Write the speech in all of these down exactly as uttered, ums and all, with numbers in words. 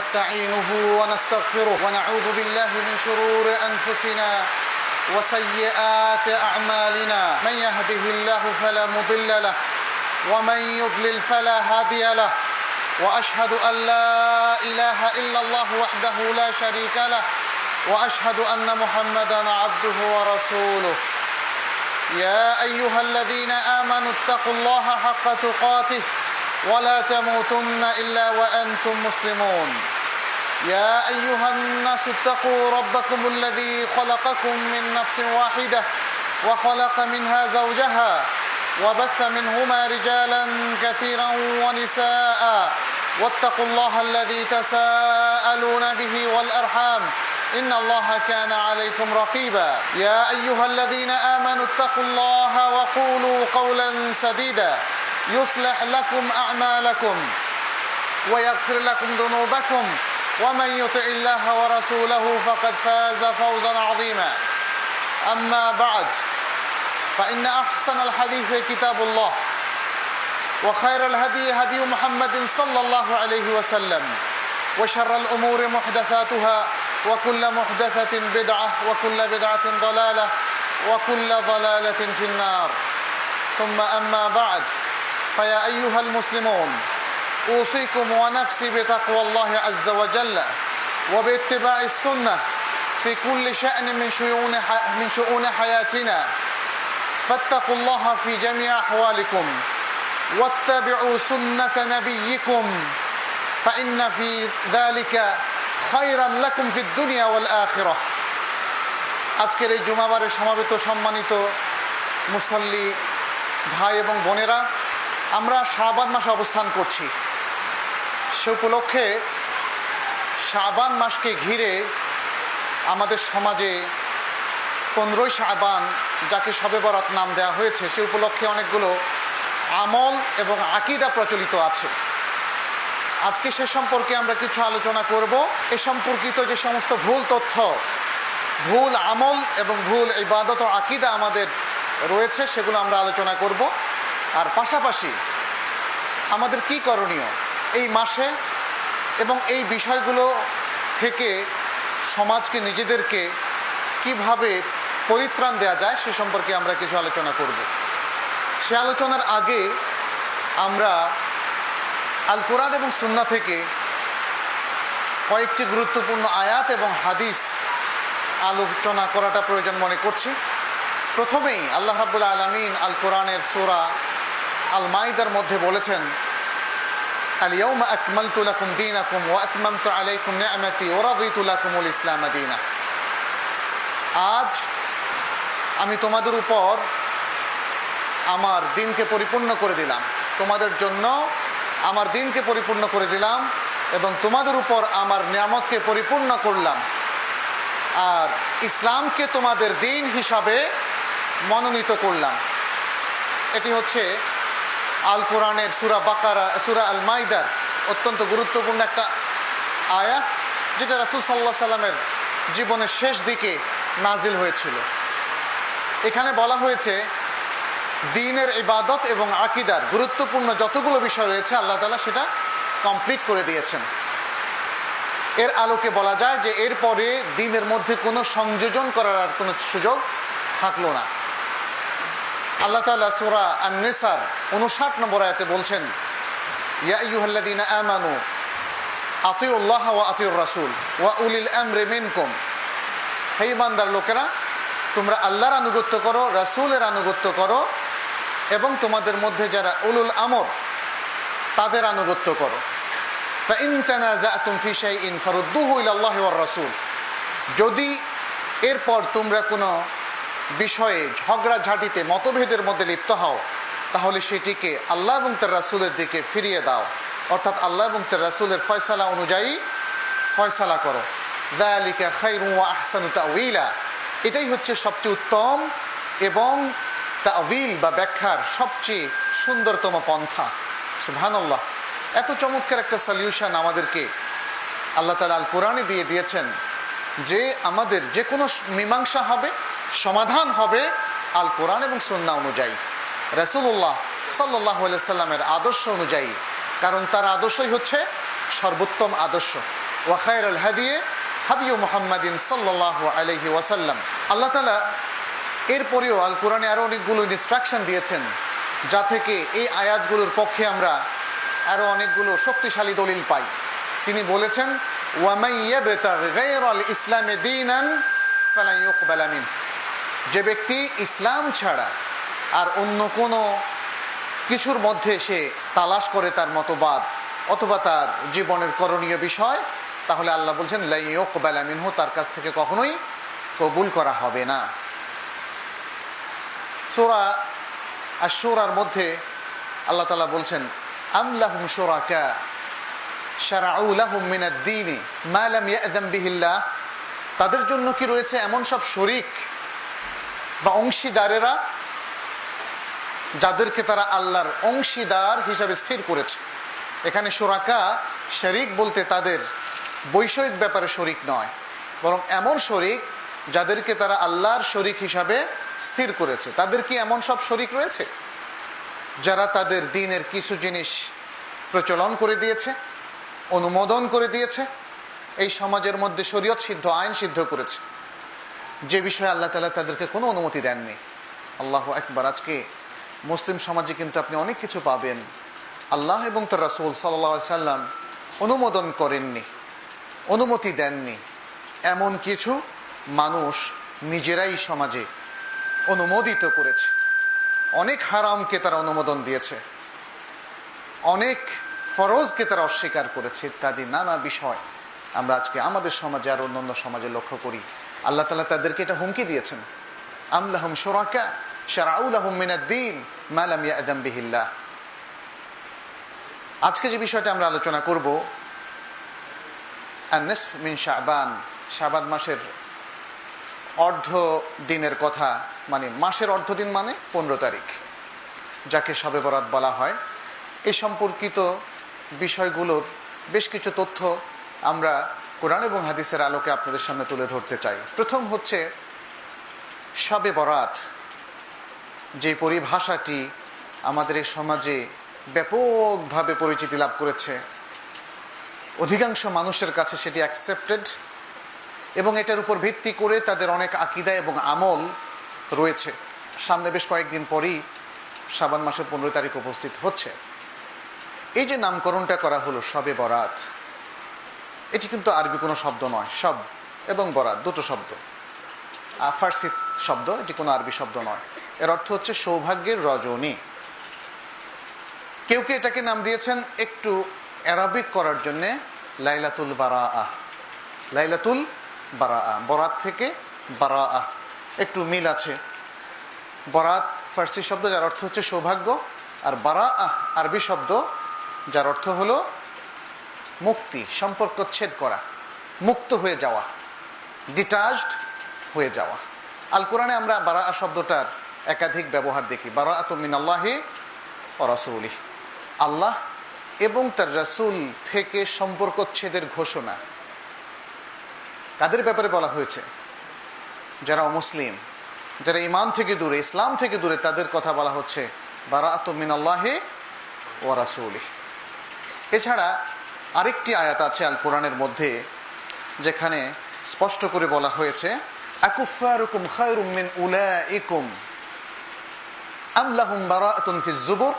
ونستعينه ونستغفره ونعوذ بالله من شرور أنفسنا وسيئات أعمالنا من يهده الله فلا مضل له ومن يضلل فلا هادي له وأشهد أن لا إله إلا الله وحده لا شريك له وأشهد أن محمدا عبده ورسوله يا أيها الذين آمنوا اتقوا الله حق تقاته ولا تموتن إلا وأنتم مسلمون يا أيها الناس اتقوا ربكم الذي خلقكم من نفس واحدة وخلق منها زوجها وبث منهما رجالا كثيرا ونساء واتقوا الله الذي تساءلون به والأرحام إن الله كان عليكم رقيبا يا أيها الذين آمنوا اتقوا الله وقولوا قولا سديدا يصلح لكم أعمالكم ويغفر لكم ذنوبكم ومن يطع الله ورسوله فقد فاز فوزا عظيما أما بعد فإن أحسن الحديث كتاب الله وخير الهدي هدي محمد صلى الله عليه وسلم وشر الأمور محدثاتها وكل محدثة بدعة وكل بدعة ضلالة وكل ضلالة في النار ثم أما بعد فيا أيها المسلمون أوصيكم ونفسي بتقوى الله عز وجل وباتباع السنة في كل شأن من شؤون من شؤون حياتنا فاتقوا الله في جميع أحوالكم واتبعوا سنة نبيكم فإن في ذلك خيرا لكم في الدنيا والآخرة আজকের এই জুমাবারে সমাবেত সম্মানিত মুসল্লি ভাই এবং বোনেরা, আমরা শাবান মাসে অবস্থান করছি। সে উপলক্ষে শাবান মাসকে ঘিরে আমাদের সমাজে পনেরোই শাবান, যাকে শবে বরাত নাম দেওয়া হয়েছে, সে উপলক্ষে অনেকগুলো আমল এবং আকীদা প্রচলিত আছে। আজকে সে সম্পর্কে আমরা কিছু আলোচনা করব। এ সম্পর্কিত যে সমস্ত ভুল তথ্য, ভুল আমল এবং ভুল ইবাদত ও আকীদা আমাদের রয়েছে, সেগুলো আমরা আলোচনা করব। আর পাশাপাশি আমাদের কি করণীয় এই মাসে এবং এই বিষয়গুলো থেকে সমাজকে, নিজেদেরকে কিভাবে পরিত্রাণ দেওয়া যায় সে সম্পর্কে আমরা কিছু আলোচনা করব। সে আলোচনার আগে আমরা আল কোরআন এবং সুন্নাহ থেকে কয়েকটি গুরুত্বপূর্ণ আয়াত এবং হাদিস আলোচনা করাটা প্রয়োজন মনে করছি। প্রথমেই আল্লাহ রাব্বুল আলামিন আল কোরআনের সূরা আল মাইদার মধ্যে বলেছেন, আল ইয়াউমা আকমালতু লাকুম দীনাকুম ওয়া আতমামতু আলাইকুম নি'মাতি ওয়া রাদিতু লাকুমুল ইসলাম দীনা। আজ আমি তোমাদের উপর আমার দিনকে পরিপূর্ণ করে দিলাম, তোমাদের জন্য আমার দিনকে পরিপূর্ণ করে দিলাম এবং তোমাদের উপর আমার নিয়ামতকে পরিপূর্ণ করলাম আর ইসলামকে তোমাদের দিন হিসাবে মনোনীত করলাম। এটি হচ্ছে আল কোরআনের সূরা বাকারা, সূরা আল মাইদার অত্যন্ত গুরুত্বপূর্ণ একটা আয়াত, যেটা রাসূল সাল্লাল্লাহু আলাইহি সাল্লামের জীবনের শেষ দিকে নাজিল হয়েছিল। এখানে বলা হয়েছে দ্বীনের ইবাদত এবং আকীদার গুরুত্বপূর্ণ যতগুলো বিষয় রয়েছে আল্লাহ তাআলা সেটা কমপ্লিট করে দিয়েছেন। এর আলোকে বলা যায় যে এরপরে দ্বীনের মধ্যে কোনো সংযোজন করার আর কোনো সুযোগ থাকলো না। আল্লাহ তাআলা সূরা আন-নিসার উনষাট নম্বর আয়াতে বলছেন, ইয়া আইয়ুহাল্লাযীনা আমানু আতিউল্লাহ ওয়া আতিউর রাসূল ওয়া উলিল আমরি মিনকুম। হে ঈমানদার লোকেরা, তোমরা আল্লাহর আনুগত্য করো, রাসূলের আনুগত্য করো এবং তোমাদের মধ্যে যারা উলুল আমর তাদের আনুগত্য করো। ফাইন তানাযাতুম ফি শাইইন ফারুদ্দুহু ইলাল্লাহি ওয়ার রাসূল। যদি এরপর তোমরা কোনো বিষয়ে ঝগড়াঝাটিতে, মতভেদের মধ্যে লিপ্ত হও, তাহলে সেটিকে আল্লাহ এবং তার রাসূলের দিকে ফিরিয়ে দাও, অর্থাৎ আল্লাহ এবং তার রাসূলের ফয়সালা অনুযায়ী ফয়সালা করো। যালিকা খায়রুন ওয়া আহসানু তা'ওয়িলা। এটাই হচ্ছে সবচেয়ে উত্তম এবং তা'ওয়িল বা ব্যাখ্যার সবচেয়ে সুন্দরতম পন্থা। সুবহানাল্লাহ, এত চমৎকার একটা সলিউশন আমাদেরকে আল্লাহ তাআলা আল কোরআনে দিয়ে দিয়েছেন যে আমাদের যে কোনো মীমাংসা হবে, সমাধান হবে আল কোরআন এবং সুন্নাহ অনুযায়ী, রাসূলুল্লাহ সাল্লাল্লাহু আলাইহি সাল্লামের আদর্শ অনুযায়ী। কারণ তার আদর্শই হচ্ছে সর্বোত্তম আদর্শ। ওয়া খায়রুল হাদি হাদি মুহাম্মাদিন সাল্লাল্লাহু আলাইহি ওয়াসাল্লাম। আল্লাহ তাআলা এরপরেও আল কোরআনে আরো অনেকগুলো ইনস্ট্রাকশন দিয়েছেন, যা থেকে এই আয়াতগুলোর পক্ষে আমরা আরো অনেকগুলো শক্তিশালী দলিল পাই। তিনি বলেছেন, ওয়া মান ইয়াবতাগি গায়রাল ইসলামি দীনান ফালান ইউকবালা মিনহু, যে ব্যক্তি ইসলাম ছাড়া আর অন্য কোনো কিছুর মধ্যে সে তালাশ করে তার মতবাদ অথবা তার জীবনের করণীয় বিষয়, তাহলে আল্লাহ বলছেন লা ইউকবালা মিনহু, তার কাছ থেকে কখনোই কবুল করা হবে না। সূরা আশ-শূরার মধ্যে আল্লাহ তাআলা বলছেন, আম লাহুম শুরাকা শারাউ লাহুম মিনাদ দীনি মা লাম ইয়া'যাম বিহিল্লাহ, তাদের জন্য কি রয়েছে এমন সব শরীক বা অংশীদারেরা যাদেরকে তারা আল্লাহর অংশীদার হিসাবে স্থির করেছে। এখানে শুরাকা শরীক বলতে তাদের বৈষয়িক ব্যাপারে শরীক নয়, বরং এমন শরীক যাদেরকে তারা আল্লাহর শরীক হিসাবে স্থির করেছে। তাদের কি এমন সব শরীক রয়েছে যারা তাদের দ্বীনের কিছু জিনিস প্রচলন করে দিয়েছে, অনুমোদন করে দিয়েছে, এই সমাজের মধ্যে শরীয়ত সিদ্ধ আইন সিদ্ধ করেছে, যে বিষয়ে আল্লাহ তাআলা তাদেরকে কোনো অনুমতি দেননি। আল্লাহু আকবার। আজকে মুসলিম সমাজে কিন্তু আপনি অনেক কিছু পাবেন আল্লাহ এবং তার রাসূল সাল্লাল্লাহু আলাইহি সাল্লাম অনুমোদন করেননি, অনুমতি দেননি, এমন কিছু মানুষ নিজেরাই সমাজে অনুমোদিত করেছে। অনেক হারামকে তারা অনুমোদন দিয়েছে, অনেক ফরজকে তারা অস্বীকার করেছে, ইত্যাদি নানা বিষয় আমরা আজকে আমাদের সমাজে আর অন্যান্য সমাজে লক্ষ্য করি। আল্লাহ তাআলা তাদেরকে এটা হুমকি দিয়েছেন, আম লাহুম শুরাকা শারাউ লাহুম মিনাদ দীন মা লাম ইয়া'যাম বিহিল্লাহ। আজকে যে বিষয়টা আমরা আলোচনা করব, আন-নিসফ মিন শাবান, শাবান মাসের অর্ধ দিনের কথা, মানে মাসের অর্ধ দিন মানে পনেরো তারিখ, যাকে শবে বরাত বলা হয়। এই সম্পর্কিত বিষয়গুলোর বেশ কিছু তথ্য আমরা কোরআন এবং হাদিসের আলোকে আপনাদের সামনে তুলে ধরতে চাই। প্রথম হচ্ছে শবে বরাত, যে পরিভাষাটি আমাদের এই সমাজে ব্যাপকভাবে পরিচিতি লাভ করেছে, অধিকাংশ মানুষের কাছে সেটি অ্যাকসেপ্টেড, এবং এটার উপর ভিত্তি করে তাদের অনেক আকীদা এবং আমল রয়েছে। সামনে বেশ কয়েকদিন পরই শাবান মাসের পনেরো তারিখ উপস্থিত হচ্ছে। এই যে নামকরণটা করা হলো শবে বরাত, এটি কিন্তু আরবি কোনো শব্দ নয়। শব এবং বরাত দুটো শব্দ, ফার্সি শব্দ, এটি কোনো আরবি শব্দ নয়। এর অর্থ হচ্ছে সৌভাগ্যের রজনী। কেউ কেউ এটাকে নাম দিয়েছেন একটু অ্যারাবিক করার জন্যে লাইলাতুল বারাআহ, লাইলাতুল বারাআহ, বরাত থেকে বারাআহ একটু মিল আছে। বরাত ফার্সি শব্দ যার অর্থ হচ্ছে সৌভাগ্য, আর বারাআহ আরবি শব্দ যার অর্থ হলো মুক্তি, সম্পর্ক ছেদ করা, মুক্ত হয়ে যাওয়া, ডিটাচড হয়ে যাওয়া। আল কোরআনে আমরা বারাআহ শব্দটার একাধিক ব্যবহার দেখি। বারাআতু মিনাল্লাহি ওয়া রাসূলিহি, আল্লাহ এবং তার রাসূল থেকে সম্পর্ক ছেদের ঘোষণা। কাদের ব্যাপারে বলা হয়েছে? যারা অমুসলিম, যারা ঈমান থেকে দূরে, ইসলাম থেকে দূরে, তাদের কথা বলা হচ্ছে বারাআতু মিনাল্লাহি ওয়া রাসূলিহি। এছাড়া আরেকটি আয়াত আছে আল কোরআনের মধ্যে যেখানে স্পষ্ট করে বলা হয়েছে, আকুফারুকুম খায়রুম মিন উলাইকুম আম লাহুম বারাআতুন ফিজ জুবুর,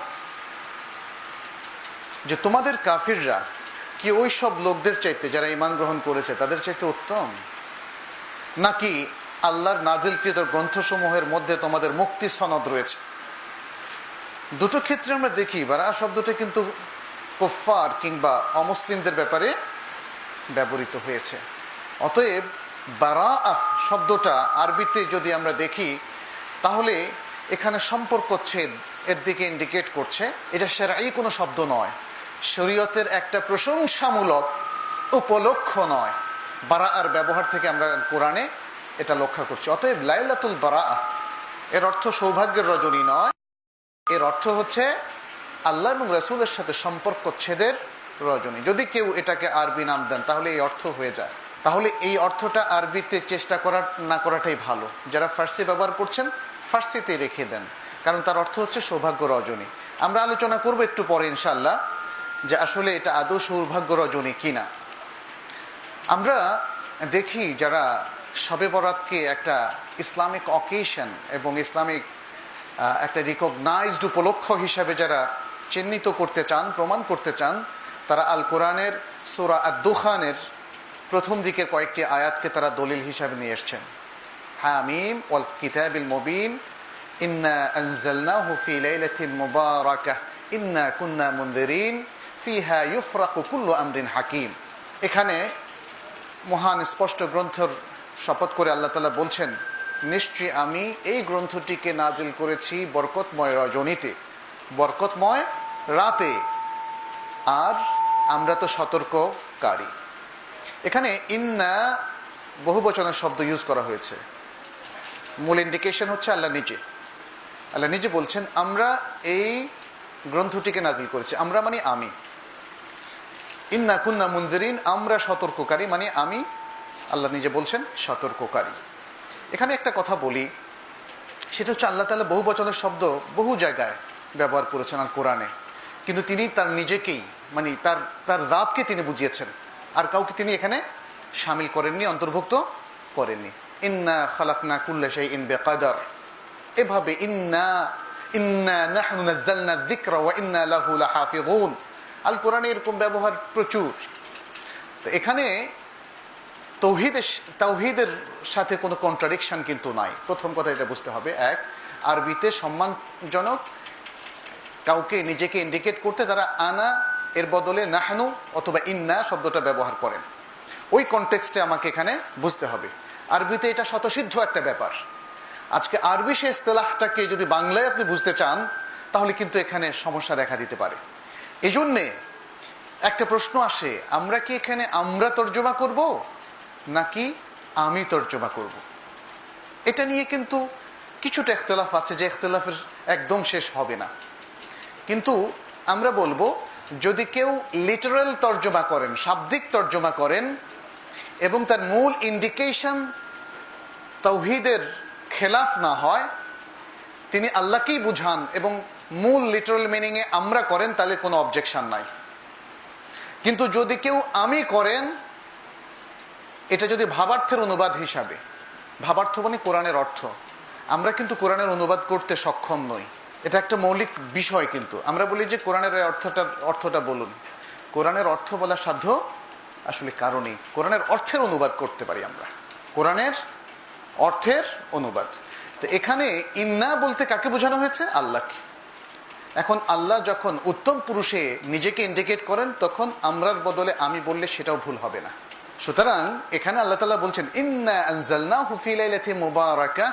যে তোমাদের কাফিররা কি ওই সব লোকদের চাইতে যারা ঈমান গ্রহণ করেছে তাদের চাইতে উত্তম, নাকি আল্লাহর নাজিলকৃত গ্রন্থসমূহের মধ্যে তোমাদের মুক্তি সনদ রয়েছে? দুটো ক্ষেত্রে আমরা দেখি বারাআহ শব্দটা কিন্তু কুফফার কিংবা অমুসলিমদের ব্যাপারে ব্যবহৃত হয়েছে। অতএব বারাআহ শব্দটা আরবিতে যদি আমরা দেখি তাহলে এখানে সম্পর্ক ছেদ এর দিকে ইন্ডিকেট করছে। এটা শরঈ কোনো শব্দ নয়, শরীয়তের একটা প্রশংসামূলক উপলক্ষ নয়। বারাআর ব্যবহার থেকে আমরা কোরআনে এটা লক্ষ্য করছি। অতএব লাইলাতুল বারাআহ এর অর্থ সৌভাগ্যের রজনী নয়, এর অর্থ হচ্ছে আল্লাহ এবং রাসূলের সাথে সম্পর্ক ছেদের রজনী। যদি কেউ এটাকে আরবি নাম দেন তাহলে এই অর্থ হয়ে যায়। তাহলে এই অর্থটা আরবিতে চেষ্টা করা না করাটাই ভালো। যারা ফার্সি ব্যবহার করছেন ফার্সিতে রেখে দেন, কারণ তার অর্থ হচ্ছে সৌভাগ্য রজনী। আমরা আলোচনা করব একটু পরে ইনশাআল্লাহ যে আসলে এটা আদৌ সৌভাগ্য রজনী কিনা। আমরা দেখি যারা শবে বরাতকে একটা ইসলামিক অকেশন এবং ইসলামিক একটা রিকগনাইজড উপলক্ষ হিসাবে যারা চিহ্নিত করতে চান, প্রমাণ করতে চান, তারা আল কোরআনের সূরা আদ-দুখানের প্রথম দিকের কয়েকটি আয়াতকে তারা দলিল হিসাবে নিয়ে এসেছেন। হামিম ওয়াল কিতাবিল মুবিন ইন্না আনজালনাহু ফি লাইলাতিন মুবারাকাহ ইন্না কুন্না মুনদিরিন ফিহা ইউফরাকু কুল্লু আমরিন হাকিম। এখানে মহান স্পষ্ট গ্রন্থের শপথ করে আল্লাহ তাআলা বলছেন, নিশ্চয়ই আমি এই গ্রন্থটিকে নাজিল করেছি বরকতময় রজনীতে, বরকতময় রাতে, আর আমরা তো সতর্ককারী। এখানে ইন্না বহু বচনের শব্দ ইউজ করা হয়েছে। মূল ইন্ডিকেশন হচ্ছে আল্লাহ নিজে। আল্লাহ নিজে বলছেন আমরা এই গ্রন্থটিকে নাজিল করেছি। আমরা মানে আমি। ইন্না কুন্না মুনজিরিন, আমরা সতর্ককারী মানে আমি, আল্লাহ নিজে বলছেন সতর্ককারী। এখানে একটা কথা বলি, সেটা হচ্ছে আল্লাহ তাআলা বহু বচনের শব্দ বহু জায়গায় ব্যবহার করেছেন আল কোরআনে, কিন্তু তিনি তার নিজেকেই মানে তার তার রাতকে তিনি বুঝিয়েছেন, আর কাউকে তিনি এখানে শামিল করেননি, অন্তর্ভুক্ত করেননি। ইন্না খালাকনা কুল্লা শাইইন বিকদর, এভাবে ইন্না ইন্না নাহনু নাযালনা যিকরা ওয়া ইন্না লাহু লাহাফিযুন, আল কোরআনে এরকম ব্যবহার প্রচুর। তো এখানে তাওহীদের তাওহীদের সাথে কোনো কন্ট্রাডিকশন কিন্তু নাই। প্রথম কথা এটা বুঝতে হবে। এক, আরবিতে সম্মানজনক কাউকে নিজেকে ইন্ডিকেট করতে তারা আনা এর বদলে নাহনু অথবা ইন্না শব্দটা ব্যবহার করেন। ওই কনটেক্সটে আমাকে এখানে বুঝতে হবে। আরবিতে এটা স্বতঃসিদ্ধ একটা ব্যাপার। আজকে আরবি সে ইসতিলাহটাকে যদি বাংলায় আপনি বুঝতে চান, তাহলে কিন্তু এখানে সমস্যা দেখা দিতে পারে। এই জন্যে একটা প্রশ্ন আসে, আমরা কি এখানে আমরা তর্জমা করব নাকি আমি তর্জমা করব? এটা নিয়ে কিন্তু কিছুটা ইখতিলাফ আছে, যে ইখতিলাফের একদম শেষ হবে না। কিন্তু আমরা বলবো, যদি কেউ লিটারাল তর্জমা করেন, শাব্দিক তর্জমা করেন, এবং তার মূল ইন্ডিকেশন তাওহীদের খেলাফ না হয়, তিনি আল্লাহকেই বুঝান এবং মূল লিটারাল মিনিং এ আমরা করেন, তাহলে কোনো অবজেকশন নাই। কিন্তু যদি কেউ আমি করেন, এটা যদি ভাবার্থের অনুবাদ হিসাবে, ভাবার্থ মানে কোরআনের অর্থ, আমরা কিন্তু কোরআনের অনুবাদ করতে সক্ষম নই। এটা একটা মৌলিক বিষয়। কিন্তু আমরা বলি যে কোরআনের অর্থটা অর্থটা বলুন। কোরআনের অর্থ বলার সাধ্য আসলে কারণেই। কোরআনের অর্থের অনুবাদ করতে পারি আমরা, কোরআনের অর্থের অনুবাদ। তো এখানে ইন্না বলতে কাকে বোঝানো হয়েছে? আল্লাহকে। এখন আল্লাহ যখন উত্তম পুরুষে নিজেকে ইন্ডিকেট করেন, তখন আমরার বদলে আমি বললে সেটাও ভুল হবে না। সুতরাং এখানে আল্লাহ তাআলা বলছেন ইন্না আনজালনাহু ফি লাইলাতিন মুবারাকাহ,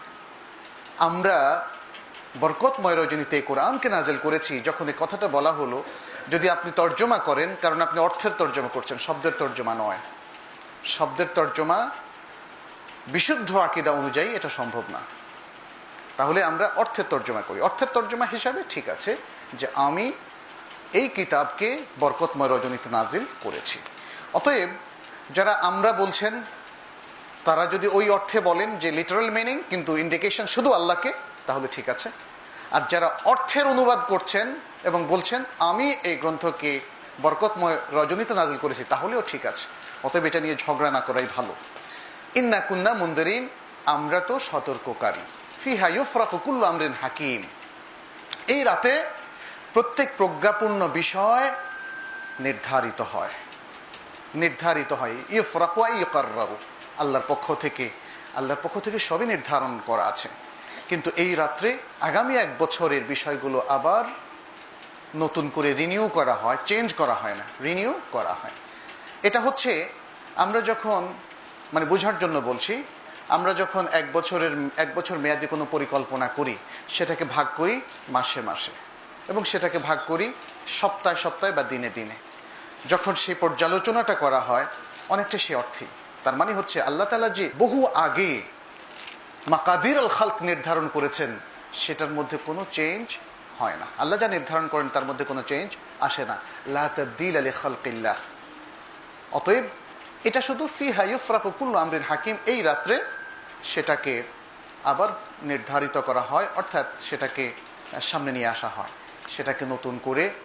আমরা বরকতময় রজনীতে কোরআনকে নাজিল করেছি। যখন এই কথাটা বলা হলো, যদি আপনি তর্জমা করেন, কারণ আপনি অর্থের তর্জমা করছেন, শব্দের তর্জমা নয়। শব্দের তর্জমা বিশুদ্ধ আকীদা অনুযায়ী এটা সম্ভব না। তাহলে আমরা অর্থের তর্জমা করি। অর্থের তর্জমা হিসাবে ঠিক আছে যে আমি এই কিতাবকে বরকতময় রজনীতে নাজিল করেছি। অতএব যারা আমরা বলছেন, তারা যদি ওই অর্থে বলেন যে লিটারাল মিনিং কিন্তু ইন্ডিকেশন শুধু আল্লাহকে, তাহলে ঠিক আছে। আর যারা অর্থের অনুবাদ করছেন এবং বলছেন আমি এই গ্রন্থকে বরকতময় রজনীতে নাজিল করেছি, তাহলেও ঠিক আছে। অতএব এটা নিয়ে ঝগড়া না করাই ভালো। ইন্না কুন্না মুনদিরিন, আমরা তো সতর্ককারী। ফিহা ইউফরাকু কুল্লু আমরিন হাকিম, এই রাতে প্রত্যেক প্রজ্ঞাপূর্ণ বিষয় নির্ধারিত হয়। নির্ধারিত হয় ইউফরাকু ওয়া ইউকাররারু, আল্লাহর পক্ষ থেকে। আল্লাহর পক্ষ থেকে সবই নির্ধারণ করা আছে। কিন্তু এই রাত্রে আগামী এক বছরের বিষয়গুলো আবার নতুন করে রিনিউ করা হয়, চেঞ্জ করা হয় না, রিনিউ করা হয়। এটা হচ্ছে আমরা যখন, মানে বোঝার জন্য বলছি, আমরা যখন এক বছরের এক বছর মেয়াদি কোনো পরিকল্পনা করি, সেটাকে ভাগ করি মাসে মাসে, এবং সেটাকে ভাগ করি সপ্তাহে সপ্তাহে বা দিনে দিনে। যখন সেই পর্যালোচনাটা করা হয়, অনেকটা সে অর্থে। তার মানে হচ্ছে আল্লাহ তাআলা যে বহু আগে মাকাদির আল খালক নির্ধারণ করেছেন, সেটার মধ্যে কোনো চেঞ্জ হয় না। আল্লাহ যা নির্ধারণ করেন তার মধ্যে কোনো চেঞ্জ আসে না। লা তাবদীলা লিখালকিল্লাহ। অতএব এটা শুধু ফিহা ইউফরাকু কুল্লু আমরিন হাকিম, এই রাত্রে সেটাকে আবার নির্ধারিত করা হয়, অর্থাৎ সেটাকে সামনে নিয়ে আসা হয়, সেটাকে নতুন করে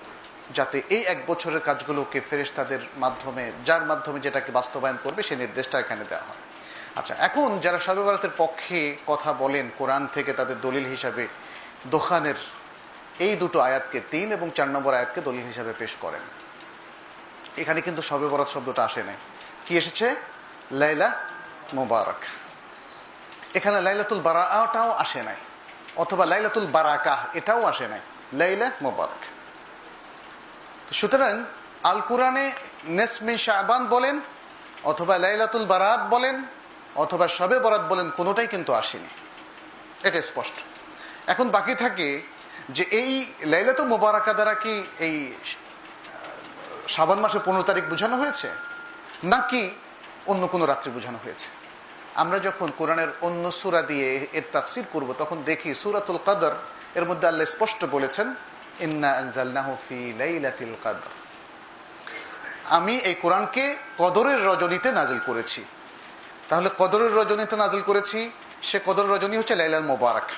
যাতে এই এক বছরের কাজগুলোকে ফেরেশতাদের মাধ্যমে, যার মাধ্যমে যেটাকে বাস্তবায়ন করবে সেই নির্দেশটা এখানে দেওয়া হয়। আচ্ছা, এখন যারা শবে বরাতের পক্ষে কথা বলেন কোরআন থেকে, তাদের দলিল হিসাবে দোকানের এই দুটো আয়াতকে, তিন এবং চার নম্বর আয়াতকে দলিল হিসাবে পেশ করেন। এখানে কিন্তু শবে বরাত শব্দটা আসে নাই, কি এসেছে? লাইলা মুবারাক। এখানে লাইলাতুল বারাআটাও আসে নাই, অথবা লাইলাতুল বারাকাহ এটাও আসে নাই, লাইলা মুবারাক। সুতরাং আল কোরআনে নেসমে শাবান বলেন, অথবা লাইলাতুল বারাত বলেন, অথবা শবে বরাত বলেন, কোনোটাই কিন্তু আসেনি, এটা স্পষ্ট। এখন বাকি থাকে যে এই লাইলাতুল মুবারাকা দ্বারা কি এই শাবান মাসের পনেরো তারিখ বোঝানো হয়েছে, নাকি অন্য কোনো রাত্রি বোঝানো হয়েছে? আমরা যখন কোরআনের অন্য সূরা দিয়ে এর তাফসীর করব, তখন দেখি সূরাতুল কদর এর মধ্যে আল্লাহ স্পষ্ট বলেছেন, ইন্না আনজালনাহু ফি লাইলাতিল কদর, আমি এই কোরআনকে কদরের রজনীতে নাজিল করেছি। তাহলে কদরের রজনীতে নাজিল করেছি, সে কদর রজনী হচ্ছে লাইলাল মুবারাক।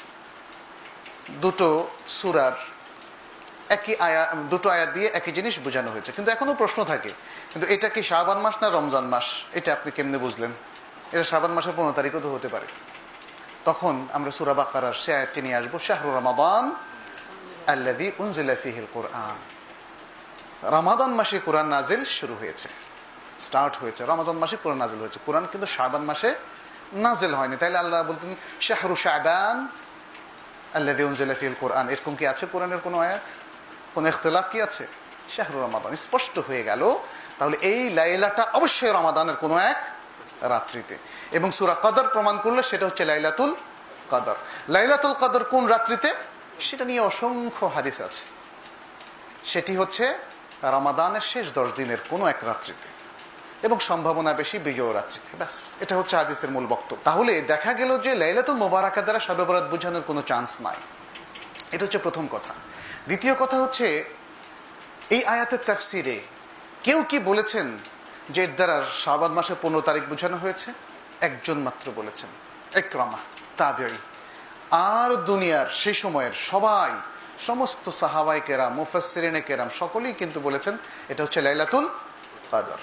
দুটো সূরার একই আয়াত, দুটো আয়াত দিয়ে একই জিনিস বোঝানো হয়েছে। কিন্তু এখনো প্রশ্ন থাকে, কিন্তু এটা কি শাবান মাস না রমজান মাস, এটা আপনি কেমনে বুঝলেন? এটা শাবান মাসের পনেরো তারিখও তো হতে পারে। তখন আমরা সূরা বাকারার সে আয়াতটি নিয়ে আসবো, শাহরু রমাদান আল্লাযী উনজিলা ফীহিল কুরআন। রমাদান মাসে কোরআন নাজিল শুরু হয়েছে, স্টার্ট হয়েছে, রমাদান মাসে কোরআন নাজিল হয়েছে। কোরআন কিন্তু শাবান মাসে নাজিল হয়নি। তাইলে আল্লাহ বলতেন শাহরু শাবান আল্লাযী উনজিলা ফীহিল কুরআন। এরকম কি আছে কোরআনের কোনো আয়াত? কোন ইখতিলাফ কি আছে? শাহরু রমাদান স্পষ্ট হয়ে গেল। তাহলে এই লাইলাটা অবশ্যই রমাদানের কোনো এক রাত্রিতে, এবং সূরা কদর প্রমাণ করলে সেটা হচ্ছে লাইলাতুল কদর। লাইলাতুল কদর কোন রাত্রিতে, সেটা নিয়ে অসংখ্য হাদিস আছে। সেটি হচ্ছে রমাদানের শেষ দশ দিনের কোনো এক রাত্রিতে, এবং সম্ভাবনা বেশি বিজয় রাত্রিতে। ব্যাস, এটা হচ্ছে হাদিসের মূল বক্তব্য। তাহলে দেখা গেল যে লাইলাতুল মুবারাকা দ্বারা শবে বরাত বোঝানোর কোনো চান্স নাই। এটা হচ্ছে প্রথম কথা। দ্বিতীয় কথা হচ্ছে, এই আয়াতের তাফসিরে কেউ কি বলেছেন যে এর দ্বারা শাবান মাসের পনেরো তারিখ বোঝানো হয়েছে? একজন মাত্র বলেছেন, ইকরামা তাবেঈ। আর দুনিয়ার সেই সময়ের সবাই, সমস্ত সাহাবায়ে কেরাম, মুফাসসিরিনে কেরাম সকলেই কিন্তু বলেছেন এটা হচ্ছে লাইলাতুল কদর।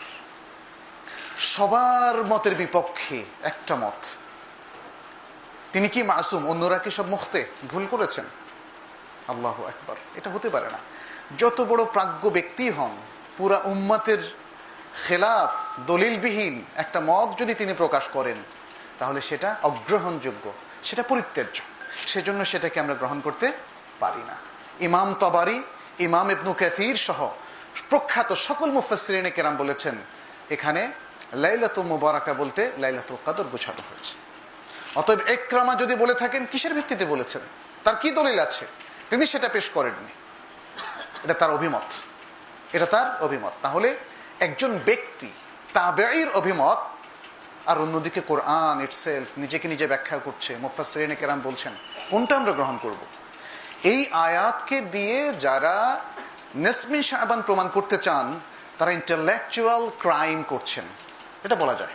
সবার মতের বিপক্ষে একটা মত, তিনি কি মাসুম? অন্যরা কি সব মুখতে ভুল করেছেন? আল্লাহু আকবার, এটা হতে পারে না। যত বড় প্রাজ্ঞ ব্যক্তি হন, পুরা উম্মতের খেলাফ দলিলবিহীন একটা মত যদি তিনি প্রকাশ করেন, তাহলে সেটা অগ্রহণযোগ্য, সেটা পরিত্যাজ্য। সেজন্য সেটাকে আমরা গ্রহণ করতে পারি না। ইমাম তাবারি, ইমাম ইবনু কাসির সহ প্রখ্যাত সকল মুফাসসিরিনে কেরাম বলেছেন এখানে লাইলাতুল মুবারাকা বলতে লাইলাতুল কদর বোঝানো হয়েছে। অতএব ইকরামা যদি বলে থাকেন, কিসের ভিত্তিতে বলেছেন, তার কি দলিল আছে? তিনি সেটা পেশ করেননি, এটা তার অভিমত, এটা তার অভিমত। তাহলে একজন ব্যক্তি তাবেঈর অভিমত, আর অন্যদিকে কোরআন ইটসেলফ নিজেকে নিজে ব্যাখ্যা করছে, মুফাসসিরিনে কেরাম বলছেন, কোনটা আমরা গ্রহণ করব? এই আয়াতকে দিয়ে যারা নেসমে শাবান প্রমাণ করতে চান, তারা ইন্টেলেকচুয়াল ক্রাইম করছেন, এটা বলা যায়।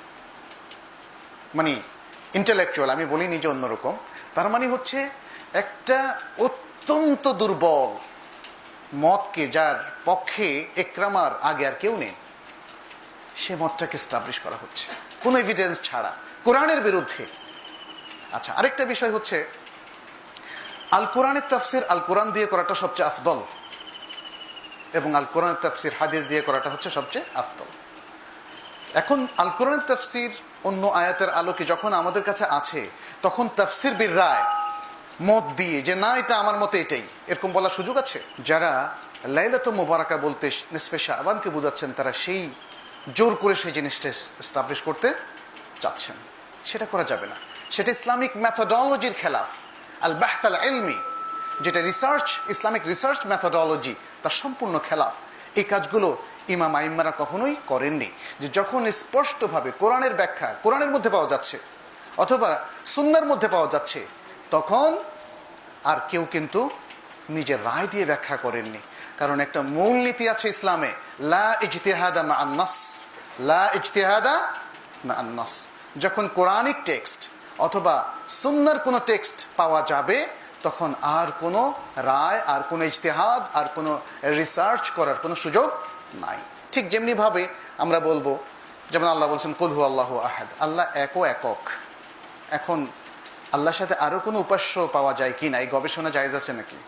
মানে ইন্টেলেকচুয়াল, আমি বলিনি যে অন্যরকম। তার মানে হচ্ছে একটা অত্যন্ত দুর্বল মতকে, যার পক্ষে ইকরামার আগে আর কেউ নেই, সে মতটাকে এস্টাবলিশ করা হচ্ছে কোনো এভিডেন্স ছাড়া, কোরআনের বিরুদ্ধে। আচ্ছা, আরেকটা বিষয় হচ্ছে, আল কোরআনের তাফসির আল কোরআন দিয়ে করাটা সবচেয়ে আফদল, এবং আল কোরআনের তাফসির হাদিস দিয়ে করাটা হচ্ছে সবচেয়ে আফদল। এখন আল কোরআনের তাফসির অন্য আয়াতের আলোকে যখন আমাদের কাছে আছে, তখন তাফসির বির রায় মত দিয়ে যে না এটা আমার মতে এটাই, এরকম বলার সুযোগ আছে? যারা লাইলাতুল মুবারাকা বলতে নিসফে শাবানকে বোঝাচ্ছেন, তারা সেই জোর করে সেই জিনিসটা এস্টাবলিশ করতে চাচ্ছেন, সেটা করা যাবে না। সেটা ইসলামিক মেথোডোলজির খেলাফ, আল বাহথ আল ইলমি, যেটা রিসার্চ, ইসলামিক রিসার্চ মেথোডোলজি, তার সম্পূর্ণ খেলাফ। এই কাজগুলো ইমাম আইম্মারা কখনোই করেননি। যে যখন স্পষ্টভাবে কোরআনের ব্যাখ্যা কোরআনের মধ্যে পাওয়া যাচ্ছে অথবা সুন্নাহর মধ্যে পাওয়া যাচ্ছে, তখন আর কেউ কিন্তু নিজের রায় দিয়ে ব্যাখ্যা করেননি। কারণ একটা মূল নীতি আছে ইসলামে, লা ইজতিহাদা মা আন-নাস, লা ইজতিহাদা মা আন-নাস। যখন কোরআনিক টেক্সট অথবা সুন্নাহর কোনো টেক্সট পাওয়া যাবে, তখন আর কোনো রায়, আর কোনো ইজতিহাদ, আর কোনো রিসার্চ করার কোনো সুযোগ নাই। ঠিক যেমনি ভাবে আমরা বলবো, যেমন আল্লাহ বলছেন কুল হু আল্লাহু আহাদ, আল্লাহ এক ও একক। এখন আল্লাহর সাথে আরো কোনো উপাস্য পাওয়া যায় কি না, এই গবেষণা জায়েজ আছে নাকি?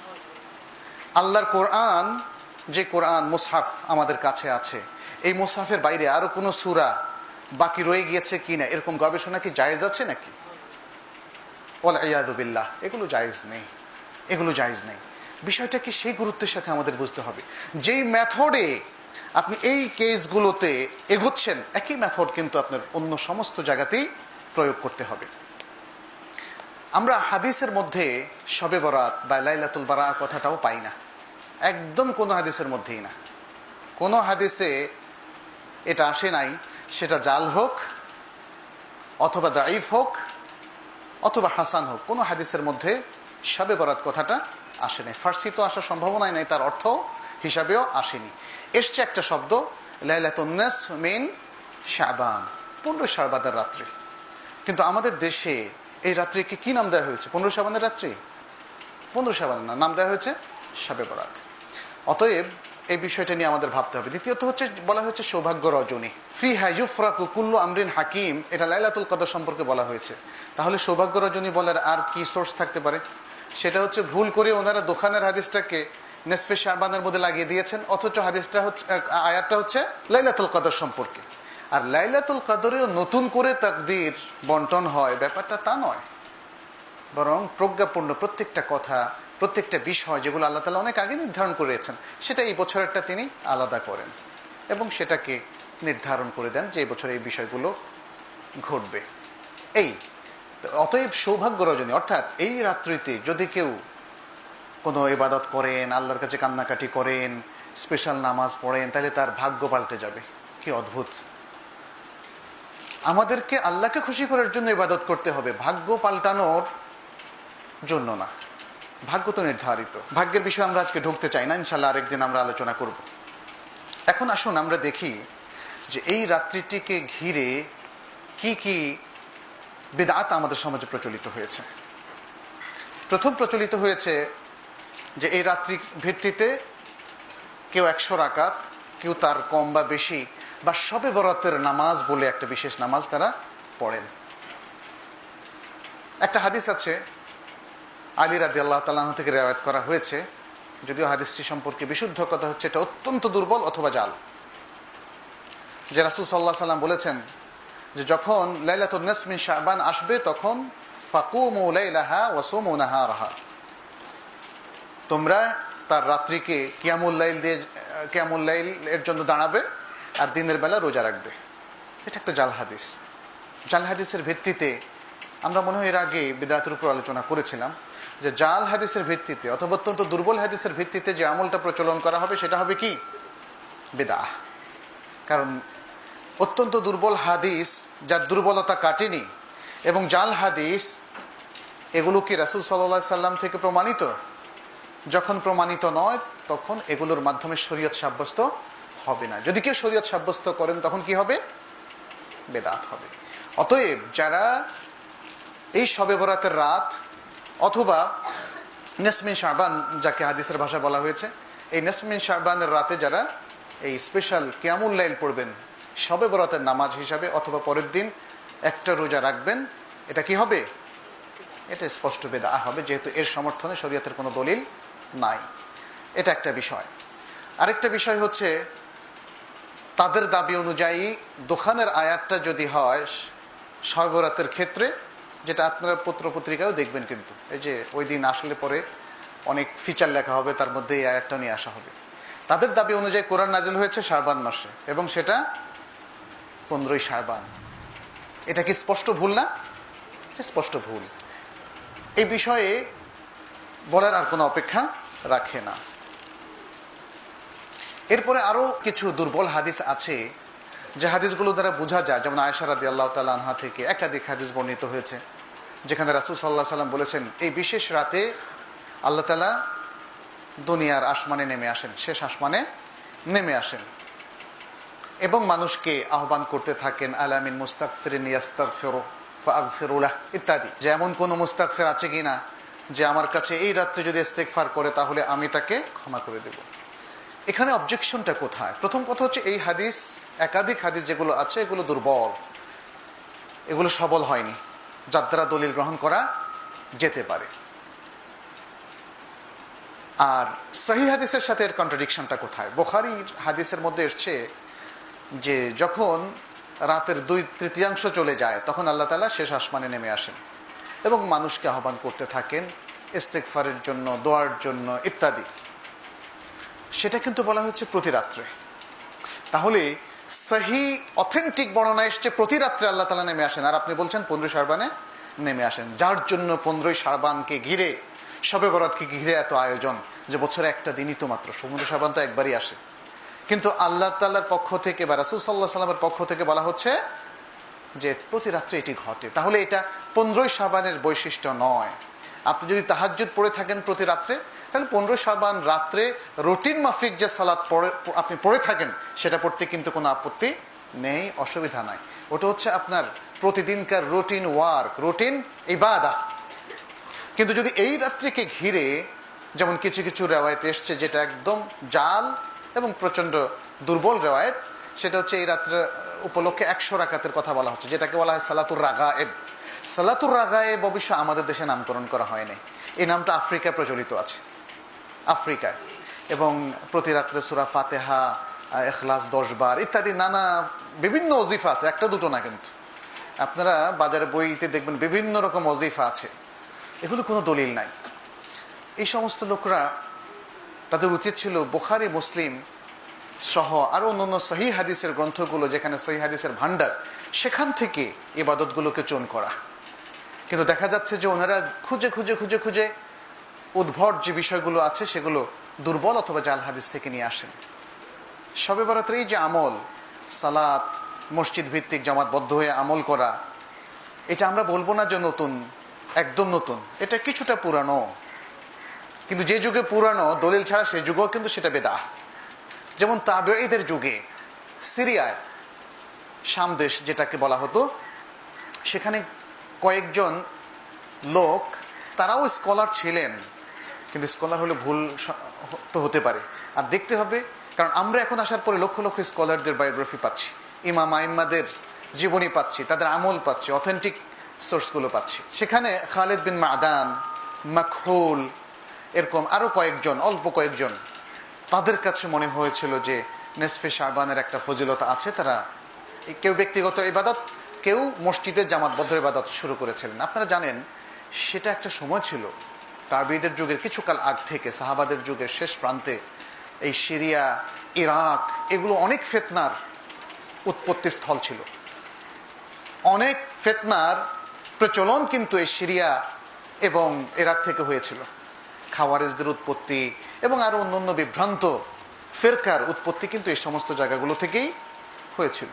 আল্লাহর কোরআন, যে কোরআন মুসহাফ আমাদের কাছে আছে, এই মুসহাফের বাইরে আরো কোনো সূরা বাকি রয়ে গিয়েছে কিনা, এরকম গবেষণা কি জায়েজ আছে নাকি? ওয়াল ইয়াযু বিল্লাহ, এগুলো জায়েজ নেই, এগুলো জায়েজ নেই। বিষয়টা কি সেই গুরুত্বের সাথে আমাদের বুঝতে হবে। যেই মেথডে আপনি এই কেসগুলোতে এগোচ্ছেন, একই মেথড কিন্তু আপনার অন্য সমস্ত জায়গাতেই প্রয়োগ করতে হবে। আমরা হাদিসের মধ্যে শবে বরাত বা লাইলাতুল বারাআ কথাটাও পাই না, একদম কোনো হাদিসের মধ্যেই না। কোনো হাদিসে এটা আসে নাই, সেটা জাল হোক অথবা দাঈফ হোক অথবা হাসান হোক, কোনো হাদিসের মধ্যে শবে বরাত কথাটা আসে নাই। ফার্সি তো আসার সম্ভাবনাই নাই, তার অর্থ হিসাবেও আসেনি। এসছে একটা শব্দ লাইলাতুন নিসফ মিন শাবান, পনেরো শাবানের রাত্রি। কিন্তু আমাদের দেশে এই রাত্রিকে কি নাম দেওয়া হয়েছে? পনেরো শাবানের রাত্রি? পনেরো শাবানের না, নাম দেওয়া হয়েছে শবে বরাত। অতএব এই বিষয়টা নিয়ে আমাদের ভাবতে হবে। দ্বিতীয়ত হচ্ছে বলা হয়েছে সৌভাগ্য রজনী, ফিহা ইউফরাকু কুল্লু আমরিন হাকিম, এটা লাইলাতুল কদর সম্পর্কে বলা হয়েছে। তাহলে সৌভাগ্য রজনী বলার আর কি সোর্স থাকতে পারে? সেটা হচ্ছে ভুল করে ওনারা দোকানের হাদিসটাকে নিসফে শাবানের মধ্যে লাগিয়ে দিয়েছেন, অথচ হাদিসটা হচ্ছে, আয়াতটা হচ্ছে লাইলাতুল কদর সম্পর্কে। আর লাইলাতুল কদরেও নতুন করে তাকদীর বন্টন হয়, ব্যাপারটা তা নয়। বরং প্রজ্ঞাপূর্ণ প্রত্যেকটা কথা, প্রত্যেকটা বিষয় যেগুলো আল্লাহ তাআলা অনেক আগে নির্ধারণ করেছেন, সেটা এই বছরেরটা তিনি আলাদা করেন এবং সেটাকে নির্ধারণ করে দেন যে এই বছর এই বিষয়গুলো ঘটবে। এই অতএব সৌভাগ্য রজনী, অর্থাৎ এই রাত্রিতে যদি কেউ কোনো ইবাদত করেন, আল্লাহর কাছে কান্নাকাটি করেন, স্পেশাল নামাজ পড়েন, তাহলে তার ভাগ্য পাল্টে যাবে। কি অদ্ভুত! আমাদেরকে আল্লাহকে খুশি করার জন্য ইবাদত করতে হবে, ভাগ্য পাল্টানোর জন্য না। ভাগ্য তো নির্ধারিত। ভাগ্যের বিষয়ে আমরা আজকে ঢুকতে চাই না, ইনশাআল্লাহ আরেকদিন আমরা আলোচনা করব। এখন আসুন আমরা দেখি যে এই রাত্রিটিকে ঘিরে কি কি বিদআত আমাদের সমাজে প্রচলিত হয়েছে। প্রথম প্রচলিত হয়েছে যে এই রাত্রি ভিত্তিতে কেউ একশো রাকাত, কেউ তার কম বা বেশি, বা শবে বরাতের নামাজ বলে একটা বিশেষ নামাজ তারা পড়েন। একটা হাদিস আছে আলী রাদিয়াল্লাহু তাআলা আনহু থেকে রিওয়ায়াত করা হয়েছে, যদিও হাদিসটি সম্পর্কে বিশুদ্ধ কথা হচ্ছে এটা অত্যন্ত দুর্বল অথবা জাল, যে রাসূল সাল্লাল্লাহু আলাইহি ওয়াসাল্লাম বলেছেন যে যখন লাইলাতুন নিসফ মিন শাবান আসবে তখন ফাকুমু লাইলাহা ওয়া সুমু নাহারাহা, তোমরা তার রাত্রিকে কিয়ামুল লাইল দিয়ে কিয়ামুল লাইল এর জন্য দাঁড়াবে আর দিনের বেলা রোজা রাখবে। এটা একটা জাল হাদিস। জাল হাদিসের ভিত্তিতে আমরা মনে হয় এর আগে বিদআতের উপর আলোচনা করেছিলাম যে জাল হাদিসের ভিত্তিতে অথবা অত্যন্ত দুর্বল হাদিসের ভিত্তিতে যে আমলটা প্রচলন করা হবে সেটা হবে কি? বিদআহ। কারণ অত্যন্ত দুর্বল হাদিস যার দুর্বলতা কাটেনি এবং জাল হাদিস, এগুলো কি রাসূল সাল্লাল্লাহু আলাইহি সাল্লাম থেকে প্রমাণিত? যখন প্রমাণিত নয় তখন এগুলোর মাধ্যমে শরীয়ত সাব্যস্ত হবে না। যদি কেউ শরীয়ত সাব্যস্ত করেন তখন কি হবে? বিদআত হবে। অতএব যারা এই শবে বরাতের রাত অথবা নিসফ মিন শাবান, যাকে হাদিসের ভাষায় বলা হয়েছে, এই নিসফ মিন শাবানের রাতে যারা এই স্পেশাল কিয়ামুল লাইল পড়বেন শবে বরাতের নামাজ হিসাবে, অথবা পরের দিন একটা রোজা রাখবেন, এটা কি হবে? এটা স্পষ্ট বিদআত হবে, যেহেতু এর সমর্থনে শরীয়তের কোনো দলিল নাই। এটা একটা বিষয়। আরেকটা বিষয় হচ্ছে তাদের দাবি অনুযায়ী দোকানের আয়াতটা যদি হয় শবে বরাতের ক্ষেত্রে, যেটা আপনারা পত্র পত্রিকাও দেখবেন, কিন্তু এই যে ওই দিন আসলে পরে অনেক ফিচার লেখা হবে, তার মধ্যে এই আয়াতটা নিয়ে আসা হবে। তাদের দাবি অনুযায়ী কোরআন নাজিল হয়েছে শাবান মাসে এবং সেটা পনেরোই শাবান। এটা কি স্পষ্ট ভুল না? স্পষ্ট ভুল। এই বিষয়ে বলার আর কোনো অপেক্ষা রাখে না। এরপরে আরো কিছু দুর্বল হাদিস আছে যে হাদিসগুলো দ্বারা বোঝা যায়, যেমন আয়েশা রাদিয়াল্লাহু তাআলা আনহা থেকে একাধিক হাদিস বর্ণিত হয়েছে যেখানে রাসূল সাল্লাল্লাহু আলাইহি ওয়াসাল্লাম বলেছেন এই বিশেষ রাতে আল্লাহ তাআলা দুনিয়ার আসমানে নেমে আসেন, শেষ আসমানে নেমে আসেন এবং মানুষকে আহ্বান করতে থাকেন আলা মিন মুস্তাগফিরিন ইয়াস্তাগফিরু ফাগফিরু লাহ ইত্যাদি, যে এমন কোন মুস্তাগফির আছে কিনা যে আমার কাছে এই রাত্রে যদি ইস্তেগফার করে তাহলে আমি তাকে ক্ষমা করে দেব। এখানে অবজেকশনটা কোথায়? প্রথম কথা হচ্ছে এই হাদিস, একাধিক হাদিস যেগুলো আছে এগুলো দুর্বল, এগুলো সবল হয়নি, যার দ্বারা দলিল গ্রহণ করা যেতে পারে। আর সহিহ হাদিসের সাথে এর কন্ট্রাডিকশনটা কোথায়? বুখারীর হাদিসের মধ্যে এসছে যে যখন রাতের দুই তৃতীয়াংশ চলে যায় তখন আল্লাহ তাআলা শেষ আসমানে নেমে আসেন এবং মানুষকে আহ্বান করতে থাকেন ইস্তেগফারের জন্য, দোয়ার জন্য ইত্যাদি। সেটা কিন্তু বলা হচ্ছে প্রতি রাত্রে। তাহলে সহিহ অথেন্টিক বর্ণনা এসছে প্রতি রাত্রে আল্লাহ তাআলা নেমে আসেন, আর আপনি বলছেন পনেরোই শাবানে নেমে আসেন। যার জন্য পনেরোই শাবানকে ঘিরে, শবে বরাতকে ঘিরে এত আয়োজন, যে বছরে একটা দিনই তো মাত্র, পনেরোই শাবান তো একবারই আসে। কিন্তু আল্লাহ তাআলার পক্ষ থেকে বা রাসূল সাল্লাল্লাহু আলাইহি ওয়াসাল্লামের পক্ষ থেকে বলা হচ্ছে যে প্রতি রাত্রে এটি ঘটে। তাহলে এটা পনেরোই শাবানের বৈশিষ্ট্য নয়। আপনি যদি তাহাজ্জুদ পড়ে থাকেন প্রতি রাত্রে, তাহলে পনেরোই শাবান রাত্রে রুটিন মাফিক যে সালাত পড়ে আপনি পড়ে থাকেন সেটা পড়তে কিন্তু কোনো আপত্তি নেই, অসুবিধা নাই। ওটা হচ্ছে আপনার প্রতিদিনকার রুটিন ওয়ার্ক, রুটিন ইবাদত। কিন্তু যদি এই রাত্রিকে ঘিরে, যেমন কিছু কিছু রেওয়ায়েত এসছে যেটা একদম জাল এবং প্রচন্ড দুর্বল রেওয়ায়েত, সেটা হচ্ছে এই রাত্রে উপলক্ষে একশো রাকাতের কথা বলা হচ্ছে, যেটাকে বলা হয় সালাতুর রাগায়েব। সালাতুর রাগায়েব অবশ্য আমাদের দেশে নামকরণ করা হয়নি, এই নামটা আফ্রিকায় প্রচলিত আছে, আফ্রিকায়। এবং প্রতি রাত্রে সূরা ফাতিহা, ইখলাস দশ বার ইত্যাদি নানা বিভিন্ন ওজিফা আছে, একটা দুটো না। কিন্তু আপনারা বাজারে বইতে দেখবেন বিভিন্ন রকম ওজিফা আছে, এগুলো কোনো দলিল নাই। এই সমস্ত লোকরা, তাদের উচিত ছিল বুখারী, মুসলিম সহ আরো অন্যান্য সহিহ হাদিসের গ্রন্থগুলো, যেখানে সহিহ হাদিসের ভান্ডার, সেখান থেকে ইবাদতগুলোকে চয়ন করা। কিন্তু দেখা যাচ্ছে যে ওনারা খুঁজে খুঁজে খুঁজে খুঁজে উদ্ভট যে বিষয়গুলো আছে সেগুলো দুর্বল অথবা জাল হাদিস থেকে নিয়ে আসেন। শবে বরাতের এই যে আমল, সালাত, মসজিদ ভিত্তিক জামাতবদ্ধ হয়ে আমল করা, এটা আমরা বলবো না যে নতুন, একদম নতুন, এটা কিছুটা পুরানো। কিন্তু যে যুগে পুরানো দলিল ছাড়া সে যুগেও কিন্তু সেটা বেদাত। যেমন তাবেঈদের যুগে সিরিয়ায়, শাম দেশ যেটাকে বলা হতো, সেখানে কয়েকজন লোক, তারাও স্কলার ছিলেন, কিন্তু স্কলার হলে ভুল তো হতে পারে। আর দেখতে হবে, কারণ আমরা এখন আসার পরে লক্ষ লক্ষ স্কলারদের বায়োগ্রাফি পাচ্ছি, ইমাম আইম্মাদের জীবনী পাচ্ছি, তাদের আমল পাচ্ছি, অথেন্টিক সোর্সগুলো পাচ্ছি। সেখানে খালিদ বিন মাদান, মাকহুল, এরকম আরো কয়েকজন, অল্প কয়েকজন, তাদের কাছে মনে হয়েছিল যে নেসফে শাবানের একটা ফজিলত আছে। তারা কেউ ব্যক্তিগত ইবাদত, কেউ মসজিদে জামাতবদ্ধ ইবাদত শুরু করেছিলেন। আপনারা জানেন সেটা একটা সময় ছিল তাবেঈদের যুগের কিছুকাল আগ থেকে, সাহাবাদের যুগের শেষ প্রান্তে এই সিরিয়া, ইরাক, এগুলো অনেক ফিতনার উৎপত্তি স্থল ছিল। অনেক ফিতনার প্রচলন কিন্তু এই সিরিয়া এবং ইরাক থেকে হয়েছিল। খাওয়ারিজদের উৎপত্তি এবং আরো অন্যান্য বিভ্রান্ত ফিরকার উৎপত্তি কিন্তু এই সমস্ত জায়গাগুলো থেকেই হয়েছিল।